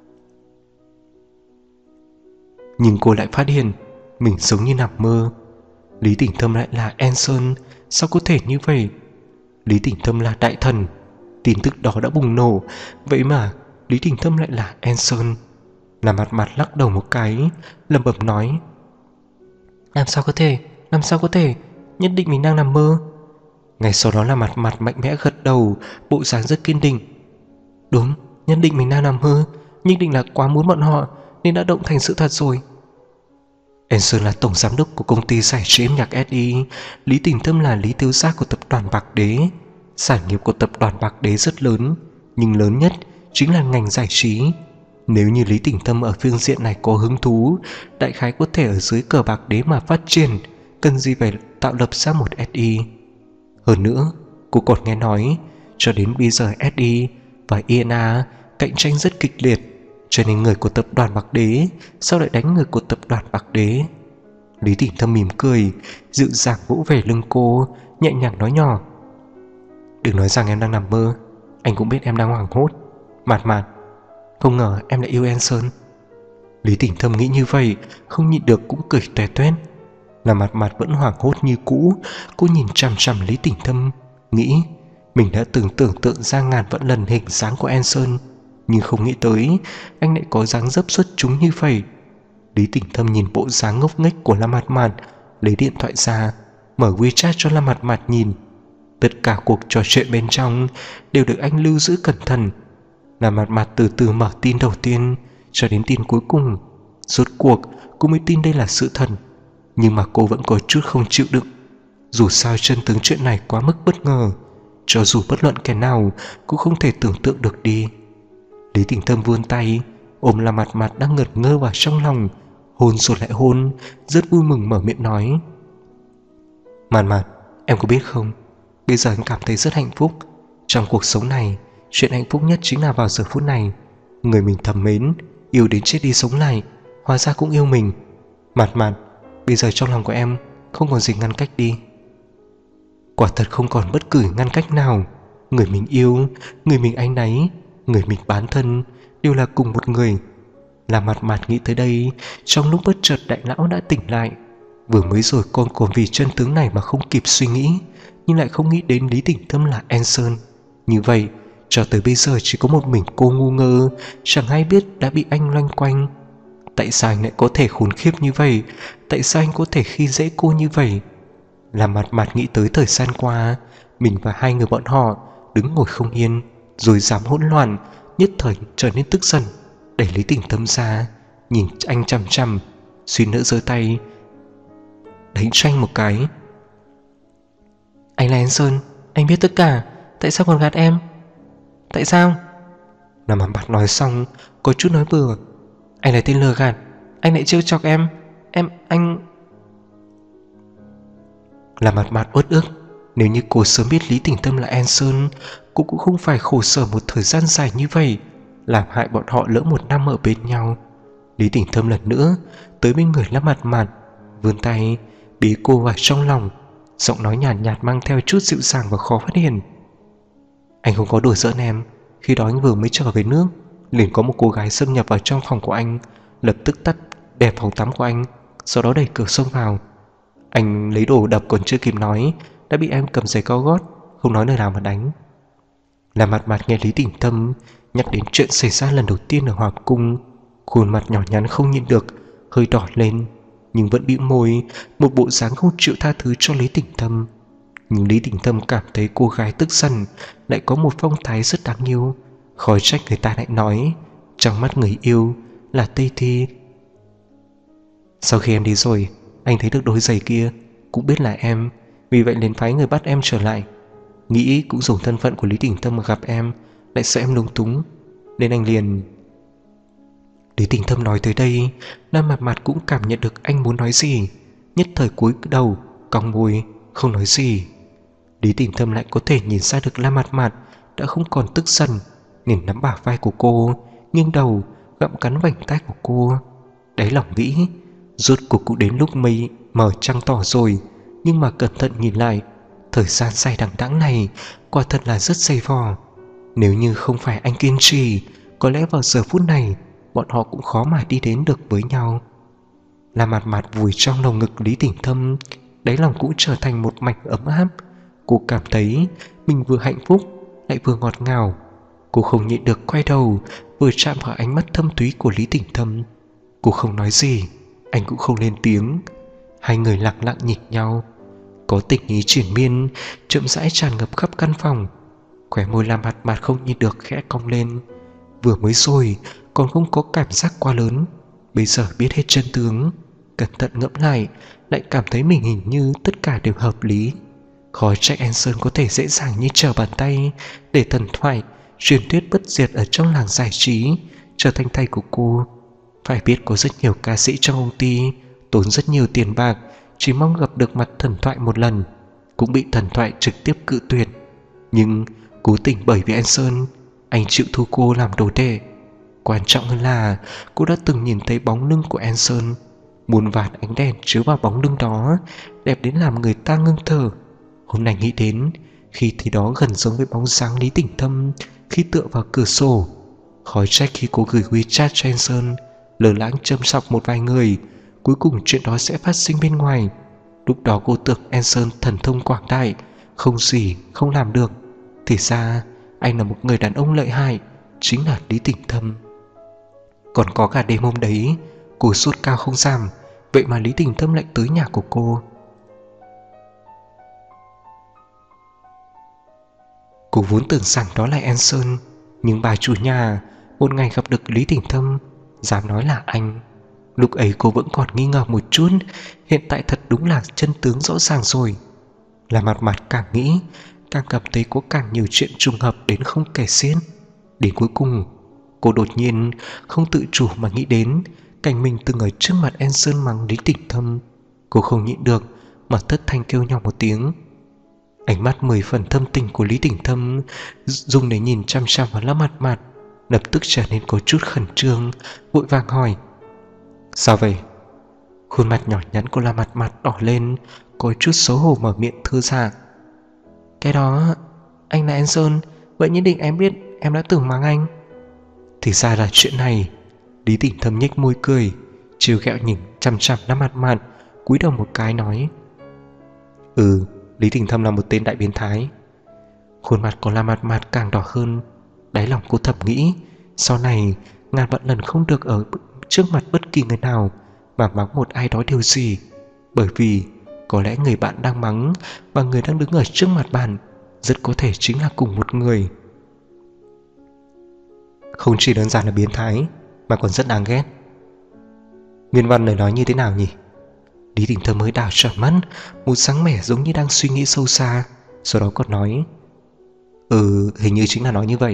Nhưng cô lại phát hiện mình giống như nằm mơ. Lý Tỉnh Thâm lại là Anson, sao có thể như vậy? Lý Tỉnh Thâm là đại thần, tin tức đó đã bùng nổ, vậy mà Lý Tỉnh Thâm lại là Anson. Lam Mạt Mạt lắc đầu một cái, lẩm bẩm nói: làm sao có thể, nhất định mình đang nằm mơ. Ngay sau đó Lam Mạt Mạt mạnh mẽ gật đầu, bộ dáng rất kiên định: đúng, nhất định mình đang nằm mơ, nhất định là quá muốn bọn họ nên đã động thành sự thật rồi. Anson là tổng giám đốc của công ty giải trí âm nhạc SI, Lý Tỉnh Thâm là lý thiếu gia của tập đoàn Bạc Đế. Sản nghiệp của tập đoàn Bạc Đế rất lớn, nhưng lớn nhất chính là ngành giải trí. Nếu như Lý Tỉnh Thâm ở phương diện này có hứng thú, đại khái có thể ở dưới cờ Bạc Đế mà phát triển, cần gì phải tạo lập ra một SI. Hơn nữa, cô còn nghe nói cho đến bây giờ SI và INA cạnh tranh rất kịch liệt, cho nên người của tập đoàn Bạc Đế sao lại đánh người của tập đoàn Bạc Đế? Lý Tỉnh Thâm mỉm cười, dịu dàng vỗ về lưng cô, nhẹ nhàng nói nhỏ: đừng nói rằng em đang nằm mơ, anh cũng biết em đang hoảng hốt. Mạt Mạt, không ngờ em lại yêu Anson. Lý Tỉnh Thâm nghĩ như vậy, không nhịn được cũng cười toe toét. Là Mạt Mạt vẫn hoảng hốt như cũ. Cô nhìn chằm chằm Lý Tỉnh Thâm, nghĩ mình đã từng tưởng tượng ra ngàn vạn lần hình dáng của Anson, nhưng không nghĩ tới anh lại có dáng dấp xuất chúng như vậy. Lý Tỉnh Thâm nhìn bộ dáng ngốc nghếch của Lam Mạt Mạt, lấy điện thoại ra, mở WeChat cho Lam Mặt Mặt nhìn. Tất cả cuộc trò chuyện bên trong đều được anh lưu giữ cẩn thận. Lam Mặt Mặt từ từ mở tin đầu tiên cho đến tin cuối cùng. Rốt cuộc cô mới tin đây là sự thật, nhưng mà cô vẫn có chút không chịu đựng. Dù sao chân tướng chuyện này quá mức bất ngờ, cho dù bất luận kẻ nào cũng không thể tưởng tượng được đi. Lý Tỉnh Thâm vươn tay ôm Lam Mặt Mặt đang ngẩn ngơ vào trong lòng, hôn rồi lại hôn, rất vui mừng mở miệng nói: Mặt Mặt, em có biết không, bây giờ anh cảm thấy rất hạnh phúc. Trong cuộc sống này, chuyện hạnh phúc nhất chính là vào giờ phút này, người mình thầm mến, yêu đến chết đi sống lại, hóa ra cũng yêu mình. Mặt Mặt, bây giờ trong lòng của em không còn gì ngăn cách đi. Quả thật không còn bất cứ ngăn cách nào. Người mình yêu, người mình áy náy, người mình bán thân đều là cùng một người. Là Mặt Mặt nghĩ tới đây, trong lúc bất chợt đại lão đã tỉnh lại. Vừa mới rồi con còn vì chân tướng này mà không kịp suy nghĩ, nhưng lại không nghĩ đến Lý Tỉnh Thâm là Anson. Như vậy, cho tới bây giờ chỉ có một mình cô ngu ngơ, chẳng ai biết đã bị anh loanh quanh. Tại sao anh lại có thể khốn khiếp như vậy? Tại sao anh có thể khi dễ cô như vậy? Là Mặt Mặt nghĩ tới thời gian qua, mình và hai người bọn họ đứng ngồi không yên, rồi dám hỗn loạn, nhất thời trở nên tức giận, đẩy Lý Tỉnh Thâm ra, nhìn anh chằm chằm, suy nữa giơ tay đánh cho anh một cái. Anh là Anson, anh biết tất cả, tại sao còn gạt em? Tại sao? Là Mặt Mặt nói xong có chút nói bừa. Anh là tên lừa gạt, anh lại trêu chọc em. Anh... Là Mặt Mặt uất ức. Nếu như cô sớm biết Lý Tỉnh Tâm là Anson, cô cũng không phải khổ sở một thời gian dài như vậy, làm hại bọn họ lỡ 1 năm ở bên nhau. Lý Tỉnh Tâm lần nữa tới bên người Là Mặt Mặt, vươn tay bế cô vào trong lòng, giọng nói nhàn nhạt mang theo chút dịu dàng và khó phát hiện. Anh không có đùa giỡn em. Khi đó anh vừa mới trở về nước, liền có một cô gái xâm nhập vào trong phòng của anh, lập tức tắt đèn phòng tắm của anh, sau đó đẩy cửa xông vào. Anh lấy đồ đập còn chưa kịp nói đã bị em cầm giày cao gót, không nói lời nào mà đánh. Là Mặt Mặt nghe Lý Tỉnh Tâm nhắc đến chuyện xảy ra lần đầu tiên ở Hoàng Cung, khuôn mặt nhỏ nhắn không nhịn được hơi đỏ lên, nhưng vẫn bĩu môi, một bộ dáng không chịu tha thứ cho Lý Tỉnh Tâm. Nhưng Lý Tỉnh Tâm cảm thấy cô gái tức giận lại có một phong thái rất đáng yêu, khó trách người ta lại nói trong mắt người yêu là Tây Thi. Sau khi em đi rồi, anh thấy được đôi giày kia, cũng biết là em, vì vậy liền phái người bắt em trở lại. Nghĩ cũng dùng thân phận của Lý Tỉnh Tâm mà gặp em, lại sợ em lúng túng, nên anh liền... Lý Tỉnh Tâm nói tới đây, Lam Mặt Mặt cũng cảm nhận được anh muốn nói gì, nhất thời cúi đầu cong môi không nói gì. Lý Tỉnh Tâm lại có thể nhìn ra được Lam Mặt Mặt đã không còn tức giận, liền nắm bả vai của cô, nghiêng đầu gặm cắn vành tai của cô. Đáy lòng nghĩ, rốt cuộc cũng đến lúc mây mờ trăng tỏ rồi, nhưng mà cẩn thận nhìn lại, thời gian dài đằng đẵng này quả thật là rất dày vò. Nếu như không phải anh kiên trì, có lẽ vào giờ phút này bọn họ cũng khó mà đi đến được với nhau. Lam Mặt Mặt vùi trong lồng ngực Lý Tỉnh Tâm, đáy lòng cũng trở thành một mảnh ấm áp. Cô cảm thấy mình vừa hạnh phúc lại vừa ngọt ngào. Cô không nhịn được quay đầu, vừa chạm vào ánh mắt thâm thúy của Lý Tỉnh Tâm. Cô không nói gì, anh cũng không lên tiếng. Hai người lặng lặng nhìn nhau. Có tình ý triển miên chậm rãi tràn ngập khắp căn phòng. Khóe môi Lam Mặt Mặt không nhịn được khẽ cong lên. Vừa mới rồi còn không có cảm giác quá lớn, bây giờ biết hết chân tướng, cẩn thận ngẫm lại cảm thấy mình hình như tất cả đều hợp lý. Khó trách Anson có thể dễ dàng như trở bàn tay để thần thoại truyền thuyết bất diệt ở trong làng giải trí trở thành tay của cô. Phải biết có rất nhiều ca sĩ trong công ty tốn rất nhiều tiền bạc chỉ mong gặp được mặt thần thoại một lần, cũng bị thần thoại trực tiếp cự tuyệt. Nhưng cố tình bởi vì Anson, anh chịu thu cô làm đồ đệ. Quan trọng hơn là cô đã từng nhìn thấy bóng lưng của Anson, muôn vàn ánh đèn chiếu vào bóng lưng đó, đẹp đến làm người ta ngưng thở. Hôm nay nghĩ đến, khi thì đó gần giống với bóng dáng Lý Tỉnh Tâm khi tựa vào cửa sổ. Khó trách khi cô gửi WeChat cho Anson, lờ lãng châm chọc một vài người, cuối cùng chuyện đó sẽ phát sinh bên ngoài. Lúc đó cô tưởng Anson thần thông quảng đại, không gì không làm được. Thì ra anh là một người đàn ông lợi hại, chính là Lý Tỉnh Tâm. Còn có cả đêm hôm đấy, cô sốt cao không giảm, vậy mà Lý Tỉnh Tâm lại tới nhà của cô. Cô vốn tưởng rằng đó là Anson, nhưng bà chủ nhà một ngày gặp được Lý Tỉnh Thâm dám nói là anh. Lúc ấy cô vẫn còn nghi ngờ một chút, hiện tại thật đúng là chân tướng rõ ràng rồi. Là mặt mặt càng nghĩ càng cảm thấy có càng nhiều chuyện trùng hợp đến không kể xiết. Đến cuối cùng cô đột nhiên không tự chủ mà nghĩ đến cảnh mình từng ở trước mặt Anson mắng Lý Tỉnh Thâm. Cô không nhịn được mà thất thanh kêu nhỏ một tiếng. Ánh mắt 10 phần thâm tình của Lý Tỉnh Thâm dùng để nhìn chăm chăm vào lá mặt mặt lập tức trở nên có chút khẩn trương, vội vàng hỏi: sao vậy? Khuôn mặt nhỏ nhắn của La Mặt Mặt đỏ lên, có chút xấu hổ mở miệng thưa dạ. Cái đó, anh là Anson, vậy nhất định em biết em đã từng mắng anh. Thì ra là chuyện này. Lý Tỉnh Thâm nhếch môi cười, trêu ghẹo nhìn chằm chằm La Mặt Mặt, cúi đầu một cái nói: Lý Tỉnh Thâm là một tên đại biến thái. Khuôn mặt của La Mặt Mặt càng đỏ hơn. Đáy lòng cô thầm nghĩ sau này ngàn vạn lần không được ở trước mặt bất kỳ người nào mà mắng một ai đó điều gì, bởi vì có lẽ người bạn đang mắng và người đang đứng ở trước mặt bạn rất có thể chính là cùng một người. Không chỉ đơn giản là biến thái mà còn rất đáng ghét. Nguyên văn lời nói như thế nào nhỉ? Lý Tỉnh Thâm mới đảo tròn mắt, một sáng mẻ giống như đang suy nghĩ sâu xa, sau đó còn nói: hình như chính là nói như vậy.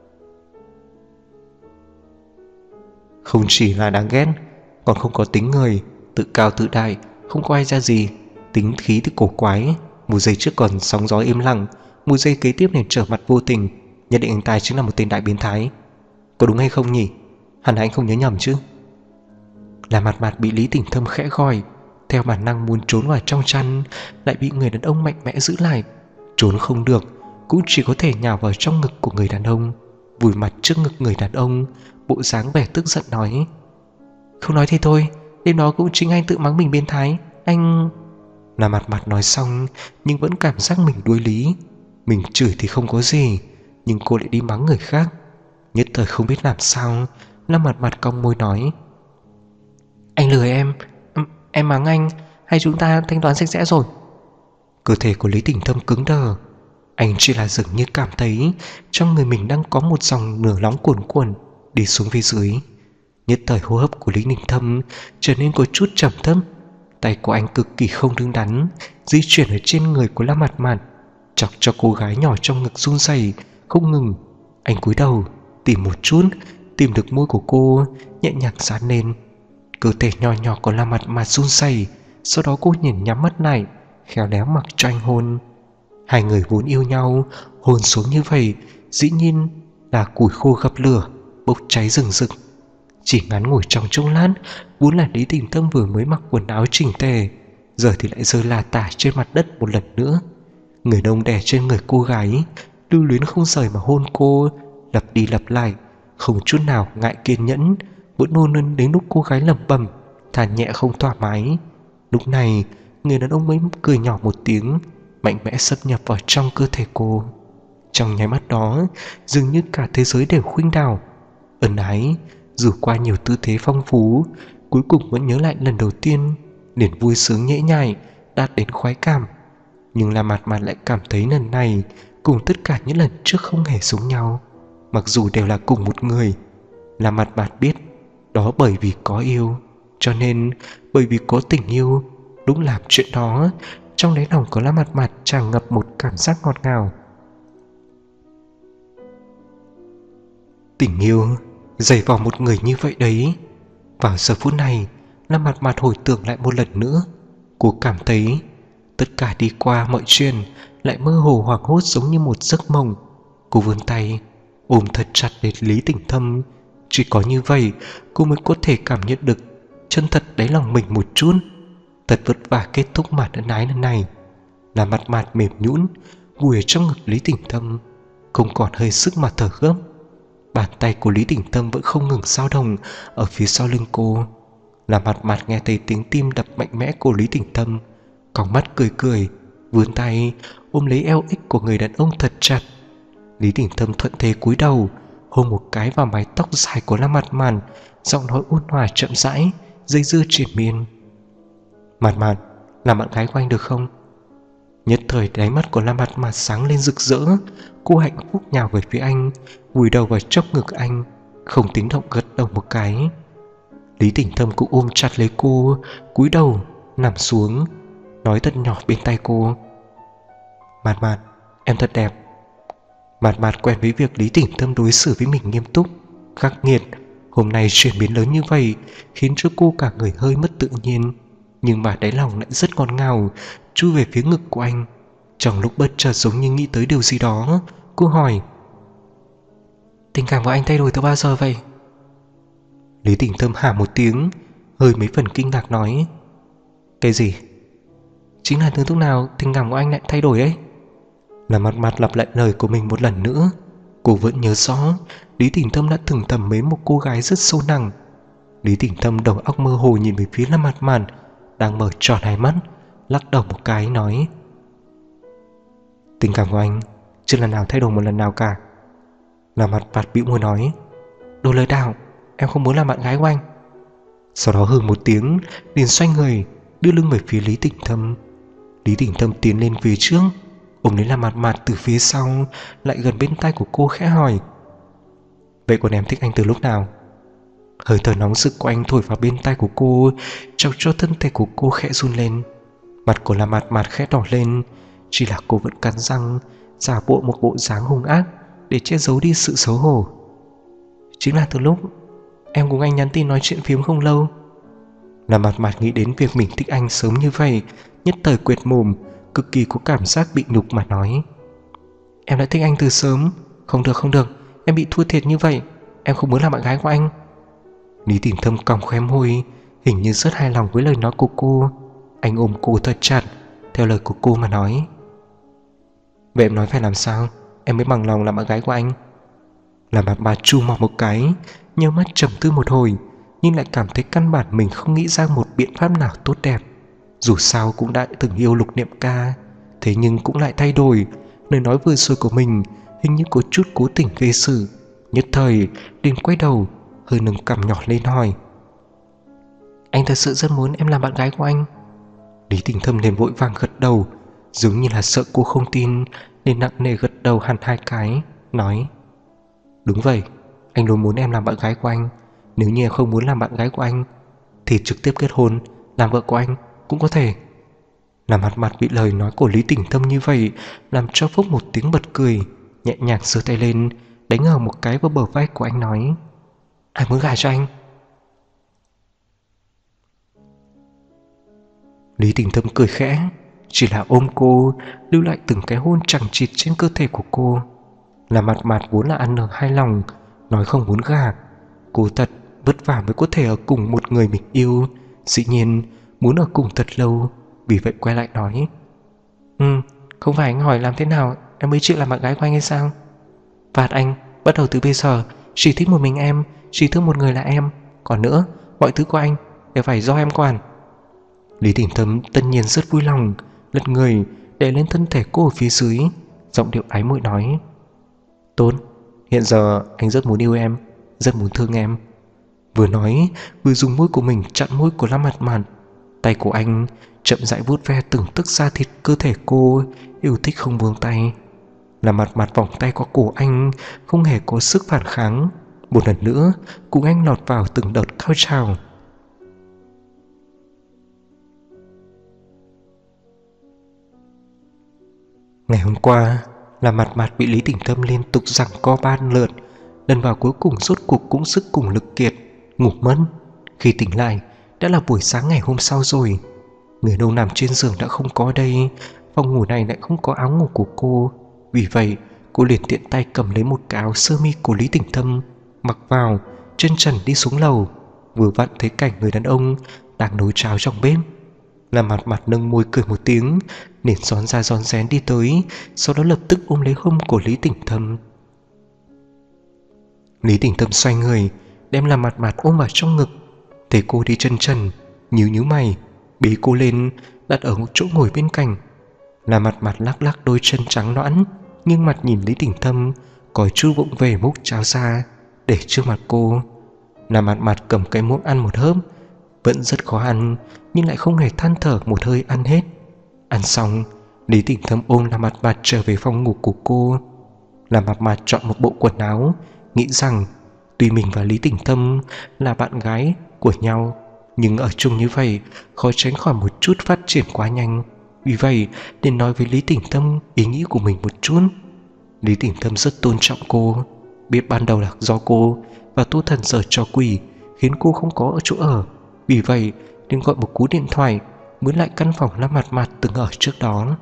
Không chỉ là đáng ghét, còn không có tính người, tự cao tự đại, không có ai ra gì, tính khí thì cổ quái. Một giây trước còn sóng gió im lặng, một giây kế tiếp liền trở mặt vô tình. Nhất định anh ta chính là một tên đại biến thái. Có đúng hay không nhỉ? Hẳn là anh không nhớ nhầm chứ? Là mặt mặt bị Lý Tỉnh Thâm khẽ gọi, theo bản năng muốn trốn vào trong chăn, lại bị người đàn ông mạnh mẽ giữ lại. Trốn không được, cũng chỉ có thể nhào vào trong ngực của người đàn ông, vùi mặt trước ngực người đàn ông, bộ dáng vẻ tức giận nói: không nói thì thôi, đêm đó cũng chính anh tự mắng mình biến thái. Anh... Là mặt mặt nói xong nhưng vẫn cảm giác mình đuối lý. Mình chửi thì không có gì, nhưng cô lại đi mắng người khác. Nhất thời không biết làm sao, là mặt mặt cong môi nói: anh lừa em mắng anh, hay chúng ta thanh toán sạch sẽ rồi? Cơ thể của Lý Tỉnh Thâm cứng đờ. Anh chỉ là dường như cảm thấy trong người mình đang có một dòng lửa nóng cuồn cuộn đi xuống phía dưới. Nhất thời hô hấp của Lý Tỉnh Thâm trở nên có chút trầm thấp. Tay của anh cực kỳ không đứng đắn, di chuyển ở trên người của La Mặt Mặt, chọc cho cô gái nhỏ trong ngực run rẩy không ngừng. Anh cúi đầu tìm một chút, tìm được môi của cô, nhẹ nhàng dán lên. Cơ thể nhỏ nhỏ của La Mặt Mặt run rẩy, sau đó cô nhìn nhắm mắt lại, khéo léo mặc cho anh hôn. Hai người vốn yêu nhau, hôn xuống như vậy dĩ nhiên là củi khô gặp lửa, bốc cháy rừng rực. Chỉ ngắn ngủi trong chốc lát, vốn là Lý Tỉnh Thâm vừa mới mặc quần áo chỉnh tề, giờ thì lại rơi là tả trên mặt đất một lần nữa. Người đông đè trên người cô gái, lưu luyến không rời mà hôn cô, lặp đi lặp lại, không chút nào ngại kiên nhẫn, vẫn hôn đến lúc cô gái lẩm bẩm, than nhẹ không thoải mái. Lúc này, người đàn ông mới cười nhỏ một tiếng, mạnh mẽ xâm nhập vào trong cơ thể cô. Trong nháy mắt đó, dường như cả thế giới đều khuynh đảo. Ân ái, dù qua nhiều tư thế phong phú, cuối cùng vẫn nhớ lại lần đầu tiên, liền vui sướng nhễ nhại, đạt đến khoái cảm. Nhưng là mặt mặt lại cảm thấy lần này cùng tất cả những lần trước không hề giống nhau. Mặc dù đều là cùng một người, là mặt mặt biết đó bởi vì có yêu, cho nên bởi vì có tình yêu, đúng làm chuyện đó. Trong đáy lòng của La Mặt Mặt tràn ngập một cảm giác ngọt ngào. Tình yêu dày vào một người như vậy đấy. Vào giờ phút này, La Mặt Mặt hồi tưởng lại một lần nữa. Cô cảm thấy tất cả đi qua mọi chuyện lại mơ hồ hoảng hốt giống như một giấc mộng. Cô vươn tay ôm thật chặt lấy Lý Tỉnh Thâm. Chỉ có như vậy cô mới có thể cảm nhận được chân thật đáy lòng mình một chút. Thật vất vả kết thúc màn ân ái lần này. Là mặt mặt mềm nhũn vùi ở trong ngực Lý Tỉnh Thâm, không còn hơi sức mà thở gấp. Bàn tay của Lý Tỉnh Thâm vẫn không ngừng dao động ở phía sau lưng cô. Là mặt mặt nghe thấy tiếng tim đập mạnh mẽ của Lý Tỉnh Thâm, còng mắt cười cười, vươn tay ôm lấy eo ích của người đàn ông thật chặt. Lý Tỉnh Thâm thuận thế cúi đầu hôn một cái vào mái tóc dài của La Mặt Mặt, giọng nói ôn hòa chậm rãi, dây dưa triền miên. Mặt Mặt, làm bạn gái của anh được không? Nhất thời đáy mắt của La Mặt Mặt sáng lên rực rỡ. Cô hạnh phúc nhào về phía anh, vùi đầu vào chóp ngực anh, không tiếng động gật đầu một cái. Lý Tỉnh Thâm cũng ôm chặt lấy cô, cúi đầu nằm xuống, nói thật nhỏ bên tai cô: Mạt Mạt, em thật đẹp. Mạt Mạt quen với việc Lý Tỉnh Thâm đối xử với mình nghiêm túc, khắc nghiệt. Hôm nay chuyển biến lớn như vậy khiến cho cô cả người hơi mất tự nhiên, nhưng mà đáy lòng lại rất ngọt ngào, chui về phía ngực của anh. Trong lúc bất chợt giống như nghĩ tới điều gì đó, cô hỏi: Tình cảm của anh thay đổi từ bao giờ vậy? Lý Tỉnh Thâm hả một tiếng, hơi mấy phần kinh ngạc nói: Cái gì? Chính là từ lúc nào tình cảm của anh lại thay đổi ấy? Là Mặt Mặt lặp lại lời của mình một lần nữa. Cô vẫn nhớ rõ Lý Tỉnh Thâm đã từng thầm mến một cô gái rất sâu nặng. Lý Tỉnh Thâm đầu óc mơ hồ nhìn về phía La Mặt Mặt đang mở tròn hai mắt, lắc đầu một cái nói: Tình cảm của anh chưa lần nào thay đổi một lần nào cả. La Mặt Mặt bĩu môi nói: Đồ lừa đảo, em không muốn làm bạn gái của anh. Sau đó hừ một tiếng, liền xoay người đưa lưng về phía Lý Tỉnh Thâm. Lý Tỉnh Thâm tiến lên phía trước, ôm lấy La Mặt Mặt từ phía sau, lại gần bên tai của cô khẽ hỏi: Vậy còn em thích anh từ lúc nào? Hơi thở nóng rực của anh thổi vào bên tai của cô, chọc cho thân thể của cô khẽ run lên. Mặt của La Mặt Mặt khẽ đỏ lên, chỉ là cô vẫn cắn răng, giả bộ một bộ dáng hung ác để che giấu đi sự xấu hổ. Chính là từ lúc em cùng anh nhắn tin nói chuyện phím không lâu. La Mặt Mặt nghĩ đến việc mình thích anh sớm như vậy, nhất thời quệt mồm, cực kỳ có cảm giác bị nhục mà nói: Em đã thích anh từ sớm. Không được, không được, em bị thua thiệt như vậy, em không muốn làm bạn gái của anh. Lý Tỉnh Thâm cong khóe môi, hình như rất hài lòng với lời nói của cô. Anh ôm cô thật chặt, theo lời của cô mà nói: Vậy em nói phải làm sao em mới bằng lòng làm bạn gái của anh? La Mặt Mặt chu mỏ một cái, nhớ mắt trầm tư một hồi, nhưng lại cảm thấy căn bản mình không nghĩ ra một biện pháp nào tốt đẹp. Dù sao cũng đã từng yêu Lục Niệm Ca, thế nhưng cũng lại thay đổi. Lời nói vừa rồi của mình hình như có chút cố tình gây sự. Nhất thời liền quay đầu, hơi nâng cằm nhỏ lên hỏi: Anh thật sự rất muốn em làm bạn gái của anh? Lý Tỉnh Thâm liền vội vàng gật đầu, dường như là sợ cô không tin nên nặng nề gật đầu hẳn hai cái, nói: Đúng vậy, anh luôn muốn em làm bạn gái của anh. Nếu như em không muốn làm bạn gái của anh thì trực tiếp kết hôn làm vợ của anh cũng có thể. La Mặt Mặt bị lời nói của Lý Tỉnh Thâm như vậy làm cho phốc một tiếng bật cười, nhẹ nhàng giơ tay lên đánh ở một cái vào bờ vai của anh, nói: Anh muốn gả cho anh. Lý Tỉnh Thâm cười khẽ, chỉ là ôm cô, lưu lại từng cái hôn chằng chịt trên cơ thể của cô. La Mặt Mặt vốn là ăn ở hai lòng, nói không muốn gả. Cô thật vất vả mới có thể ở cùng một người mình yêu, dĩ nhiên muốn ở cùng thật lâu, vì vậy quay lại nói: Không phải anh hỏi làm thế nào em mới chịu làm bạn gái của anh hay sao? Phạt anh, bắt đầu từ bây giờ chỉ thích một mình em, chỉ thương một người là em. Còn nữa, mọi thứ của anh đều phải do em quản. Lý Tỉnh Thâm tất nhiên rất vui lòng, lật người đè lên thân thể cô ở phía dưới, giọng điệu ái muội nói: Tốt, hiện giờ anh rất muốn yêu em, rất muốn thương em. Vừa nói vừa dùng môi của mình chặn môi của La Mặt Mặt. Tay của anh chậm rãi vuốt ve từng tấc da thịt cơ thể cô, yêu thích không buông tay. La Mặt Mặt vòng tay qua cổ anh, không hề có sức phản kháng. Một lần nữa cùng anh lọt vào từng đợt cao trào. Ngày hôm qua, La Mặt Mặt bị Lý Tỉnh Thâm liên tục giằng co 3 lượt, lần vào cuối cùng rốt cuộc cũng sức cùng lực kiệt, ngủ mất. Khi tỉnh lại đã là buổi sáng ngày hôm sau rồi. Người đâu nằm trên giường đã không có đây, phòng ngủ này lại không có áo ngủ của cô. Vì vậy cô liền tiện tay cầm lấy một cái áo sơ mi của Lý Tỉnh Thâm, mặc vào, chân trần đi xuống lầu. Vừa vặn thấy cảnh người đàn ông đang nấu cháo trong bếp. La Mặt Mặt nâng môi cười một tiếng, liền rón ra rón rén đi tới, sau đó lập tức ôm lấy hông của Lý Tỉnh Thâm. Lý Tỉnh Thâm xoay người, đem La Mặt Mặt ôm vào trong ngực. Thấy cô đi chân trần, nhíu mày, bế cô lên đặt ở một chỗ ngồi bên cạnh. La Mặt Mặt lắc lắc đôi chân trắng nõn, nghiêng mặt nhìn Lý Tỉnh Thâm, còi chu vụng về múc cháo ra để trước mặt cô. La Mặt Mặt cầm cái muỗng ăn một hớp, vẫn rất khó ăn nhưng lại không hề than thở một hơi ăn hết. Ăn xong Lý Tỉnh Thâm ôm Lam Mạt Mạt trở về phòng ngủ của cô. Lam Mạt Mạt chọn một bộ quần áo, nghĩ rằng tuy mình và Lý Tỉnh Thâm là bạn gái của nhau, nhưng ở chung như vậy khó tránh khỏi một chút phát triển quá nhanh. Vì vậy nên nói với Lý Tỉnh Thâm ý nghĩ của mình một chút. Lý Tỉnh Thâm rất tôn trọng cô, biết ban đầu là do cô và Tô Thần giở trò quỷ khiến cô không có ở chỗ ở, vì vậy nên gọi một cú điện thoại mướn lại căn phòng Lam Mạt Mạt từng ở trước đó.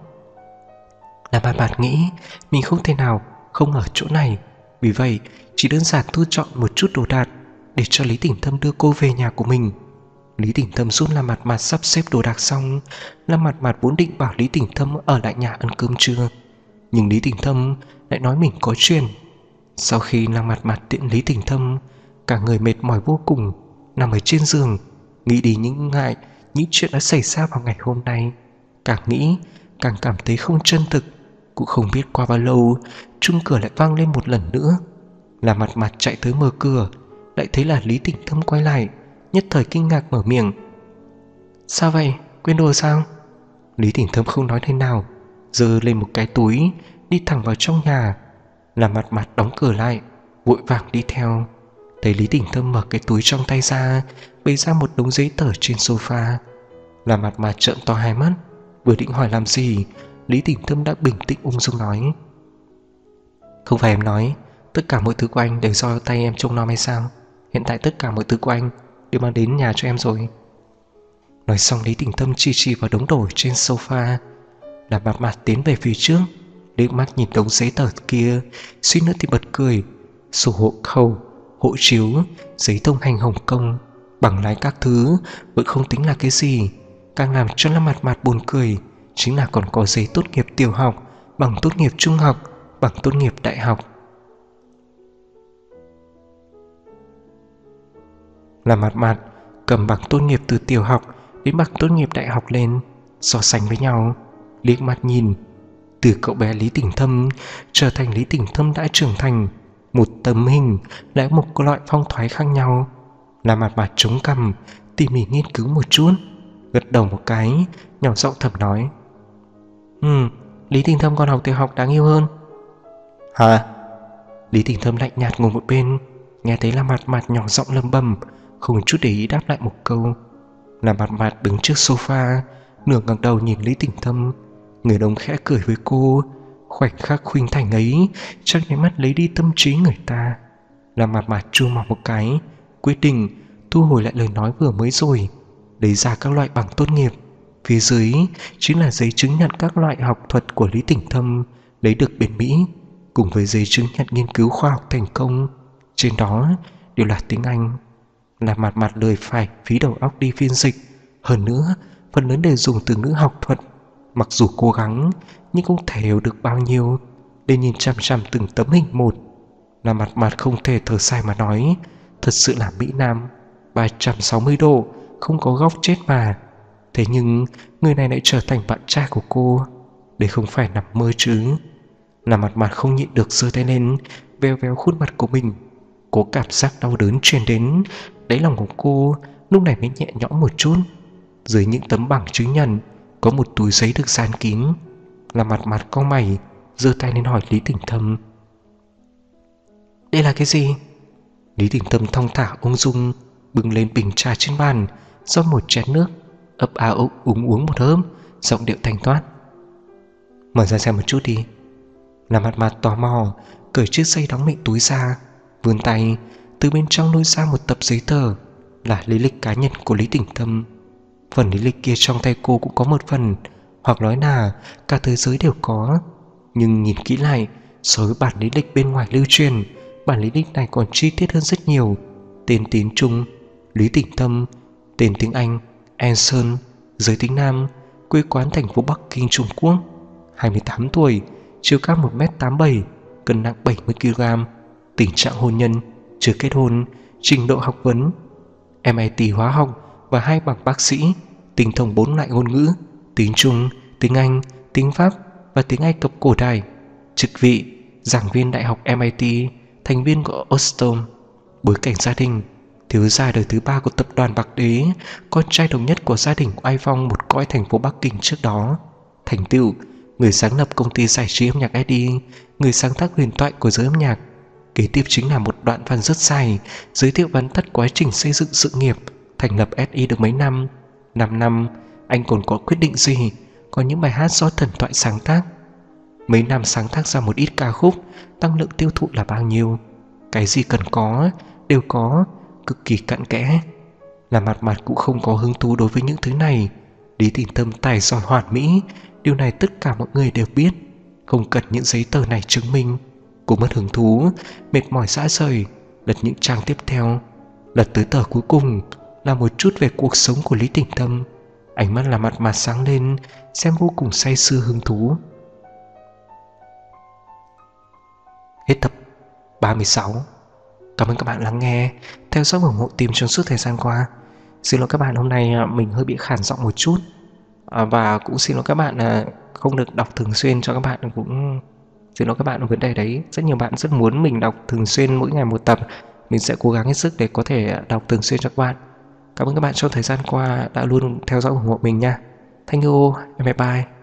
Lam Mạt Mạt nghĩ mình không thể nào không ở chỗ này, vì vậy chỉ đơn giản thu dọn một chút đồ đạc để cho Lý Tỉnh Thâm đưa cô về nhà của mình. Lý Tỉnh Thâm giúp Lam Mạt Mạt sắp xếp đồ đạc xong, Lam Mạt Mạt vốn định bảo Lý Tỉnh Thâm ở lại nhà ăn cơm trưa, nhưng Lý Tỉnh Thâm lại nói mình có chuyện. Sau khi Lam Mạt Mạt tiễn Lý Tỉnh Thâm, cả người mệt mỏi vô cùng, nằm ở trên giường, nghĩ đi những những chuyện đã xảy ra vào ngày hôm nay. Càng nghĩ càng cảm thấy không chân thực. Cũng không biết qua bao lâu, chuông cửa lại vang lên một lần nữa. Lam Mạt Mạt chạy tới mở cửa, lại thấy là Lý Tỉnh Thâm quay lại, nhất thời kinh ngạc mở miệng: "Sao vậy? Quên đồ sao?" Lý Tỉnh Thâm không nói thế nào, giơ lên một cái túi đi thẳng vào trong nhà. Lam Mạt Mạt đóng cửa lại, vội vàng đi theo. Thấy Lý Tỉnh Thâm mở cái túi trong tay ra, bày ra một đống giấy tờ trên sofa. Lam Mạt Mạt trợn to hai mắt, vừa định hỏi làm gì, Lý Tỉnh Thâm đã bình tĩnh ung dung nói: "Không phải em nói tất cả mọi thứ của anh đều do tay em trông nom hay sao? Hiện tại tất cả mọi thứ của anh đều mang đến nhà cho em rồi." Nói xong Lý Tỉnh Thâm chỉ vào đống đồ trên sofa. Lam Mạt Mạt tiến về phía trước, liếc mắt nhìn đống giấy tờ kia, suýt nữa thì bật cười. Sổ hộ khẩu, hộ chiếu, giấy thông hành Hồng Kông, bằng lái các thứ vẫn không tính là cái gì. Càng làm cho Lam Mạt Mạt buồn cười chính là còn có giấy tốt nghiệp tiểu học, bằng tốt nghiệp trung học, bằng tốt nghiệp đại học. Lam Mạt Mạt cầm bằng tốt nghiệp từ tiểu học đến bằng tốt nghiệp đại học lên, so sánh với nhau, liếc mắt nhìn. Từ cậu bé Lý Tỉnh Thâm trở thành Lý Tỉnh Thâm đã trưởng thành, một tấm hình lại một loại phong thái khác nhau. Lam Mạt Mạt chống cằm, tỉ mỉ nghiên cứu một chút, gật đầu một cái, nhỏ giọng thầm nói: Lý Tỉnh Thâm còn học tiểu học đáng yêu hơn." "Hả?" Lý Tỉnh Thâm lạnh nhạt ngồi một bên, nghe thấy Lam Mạt Mạt nhỏ giọng lầm bầm, không chút để ý đáp lại một câu. Lam Mạt Mạt đứng trước sofa, nửa ngẩng đầu nhìn Lý Tỉnh Thâm. Người đông khẽ cười với cô, khoảnh khắc khuynh thành ấy trong nháy mắt lấy đi tâm trí người ta. Lam Mạt Mạt chu mỏ một cái, quyết định thu hồi lại lời nói vừa mới rồi, lấy ra các loại bằng tốt nghiệp. Phía dưới chính là giấy chứng nhận các loại học thuật của Lý Tỉnh Thâm lấy được bên Mỹ, cùng với giấy chứng nhận nghiên cứu khoa học thành công, trên đó đều là tiếng Anh. Lam Mạt Mạt lười phải phí đầu óc đi phiên dịch, hơn nữa phần lớn đều dùng từ ngữ học thuật. Mặc dù cố gắng nhưng không thể hiểu được bao nhiêu, để nhìn chằm chằm từng tấm hình một. Lam Mạt Mạt không thể thở dài mà nói: "Thật sự là Mỹ Nam 360 độ, không có góc chết mà." Thế nhưng người này lại trở thành bạn trai của cô, đây không phải nằm mơ chứ. Lam Mạt Mạt không nhịn được giơ tay lên, véo véo khuôn mặt của mình. Có cảm giác đau đớn truyền đến, đáy lòng của cô lúc này mới nhẹ nhõm một chút. Dưới những tấm bằng chứng nhận có một túi giấy được dán kín. Lam Mạt Mạt cau mày, giơ tay lên hỏi Lý Tỉnh Thâm: "Đây là cái gì?" Lý Tỉnh Thâm thong thả ung dung bưng lên bình trà trên bàn, rót một chén nước, ấp a ấp úng uống một hớp, giọng điệu thanh thoát: "Mở ra xem một chút đi." Lam Mạt Mạt tò mò cởi chiếc dây đóng mịn túi ra, vươn tay từ bên trong lôi ra một tập giấy tờ, là lý lịch cá nhân của Lý Tỉnh Thâm. Phần lý lịch kia trong tay cô cũng có một phần, hoặc nói là cả thế giới đều có. Nhưng nhìn kỹ lại, so với bản lý lịch bên ngoài lưu truyền, bản lý lịch này còn chi tiết hơn rất nhiều. Tên tiếng Trung Lý Tỉnh Thâm, tên tiếng Anh Anson, giới tính nam, quê quán thành phố Bắc Kinh, Trung Quốc, 28 tuổi, chiều cao 1m87, cân nặng 70kg, tình trạng hôn nhân chưa kết hôn, trình độ học vấn MIT hóa học và 2 bằng bác sĩ, tinh thông 4 loại ngôn ngữ: tiếng Trung, tiếng Anh, tiếng Pháp và tiếng Ai Cập cổ đại. Chức vị giảng viên đại học MIT, thành viên của Alstom. Bối cảnh gia đình: thiếu gia đời thứ 3 của tập đoàn Bạc Đế, con trai đồng nhất của gia đình của Ai Phong một cõi thành phố Bắc Kinh trước đó. Thành tựu: người sáng lập công ty giải trí âm nhạc SE, người sáng tác huyền thoại của giới âm nhạc. Kế tiếp chính là một đoạn văn rất dài, giới thiệu vắn tắt quá trình xây dựng sự nghiệp. Thành lập SE được mấy năm, 5 năm, anh còn có quyết định gì? Có những bài hát do thần thoại sáng tác. Mấy năm sáng tác ra một ít ca khúc, tăng lượng tiêu thụ là bao nhiêu? Cái gì cần có, đều có, cực kỳ cặn kẽ. Là Mặt Mặt cũng không có hứng thú đối với những thứ này. Lý Tỉnh Tâm tài giỏi hoàn mỹ, điều này tất cả mọi người đều biết. Không cần những giấy tờ này chứng minh. Cô mất hứng thú, mệt mỏi rã rời, lật những trang tiếp theo. Lật tới tờ cuối cùng là một chút về cuộc sống của Lý Tỉnh Tâm. Ánh mắt là Mặt Mặt sáng lên, xem vô cùng say sưa hứng thú. Hết tập 36. Cảm ơn các bạn lắng nghe, theo dõi và ủng hộ team trong suốt thời gian qua. Xin lỗi các bạn, hôm nay mình hơi bị khản giọng một chút. Và cũng xin lỗi các bạn không được đọc thường xuyên cho các bạn, cũng xin lỗi các bạn ở vấn đề đấy. Rất nhiều bạn rất muốn mình đọc thường xuyên mỗi ngày một tập. Mình sẽ cố gắng hết sức để có thể đọc thường xuyên cho các bạn. Cảm ơn các bạn trong thời gian qua đã luôn theo dõi ủng hộ mình nha. Thank you, bye bye.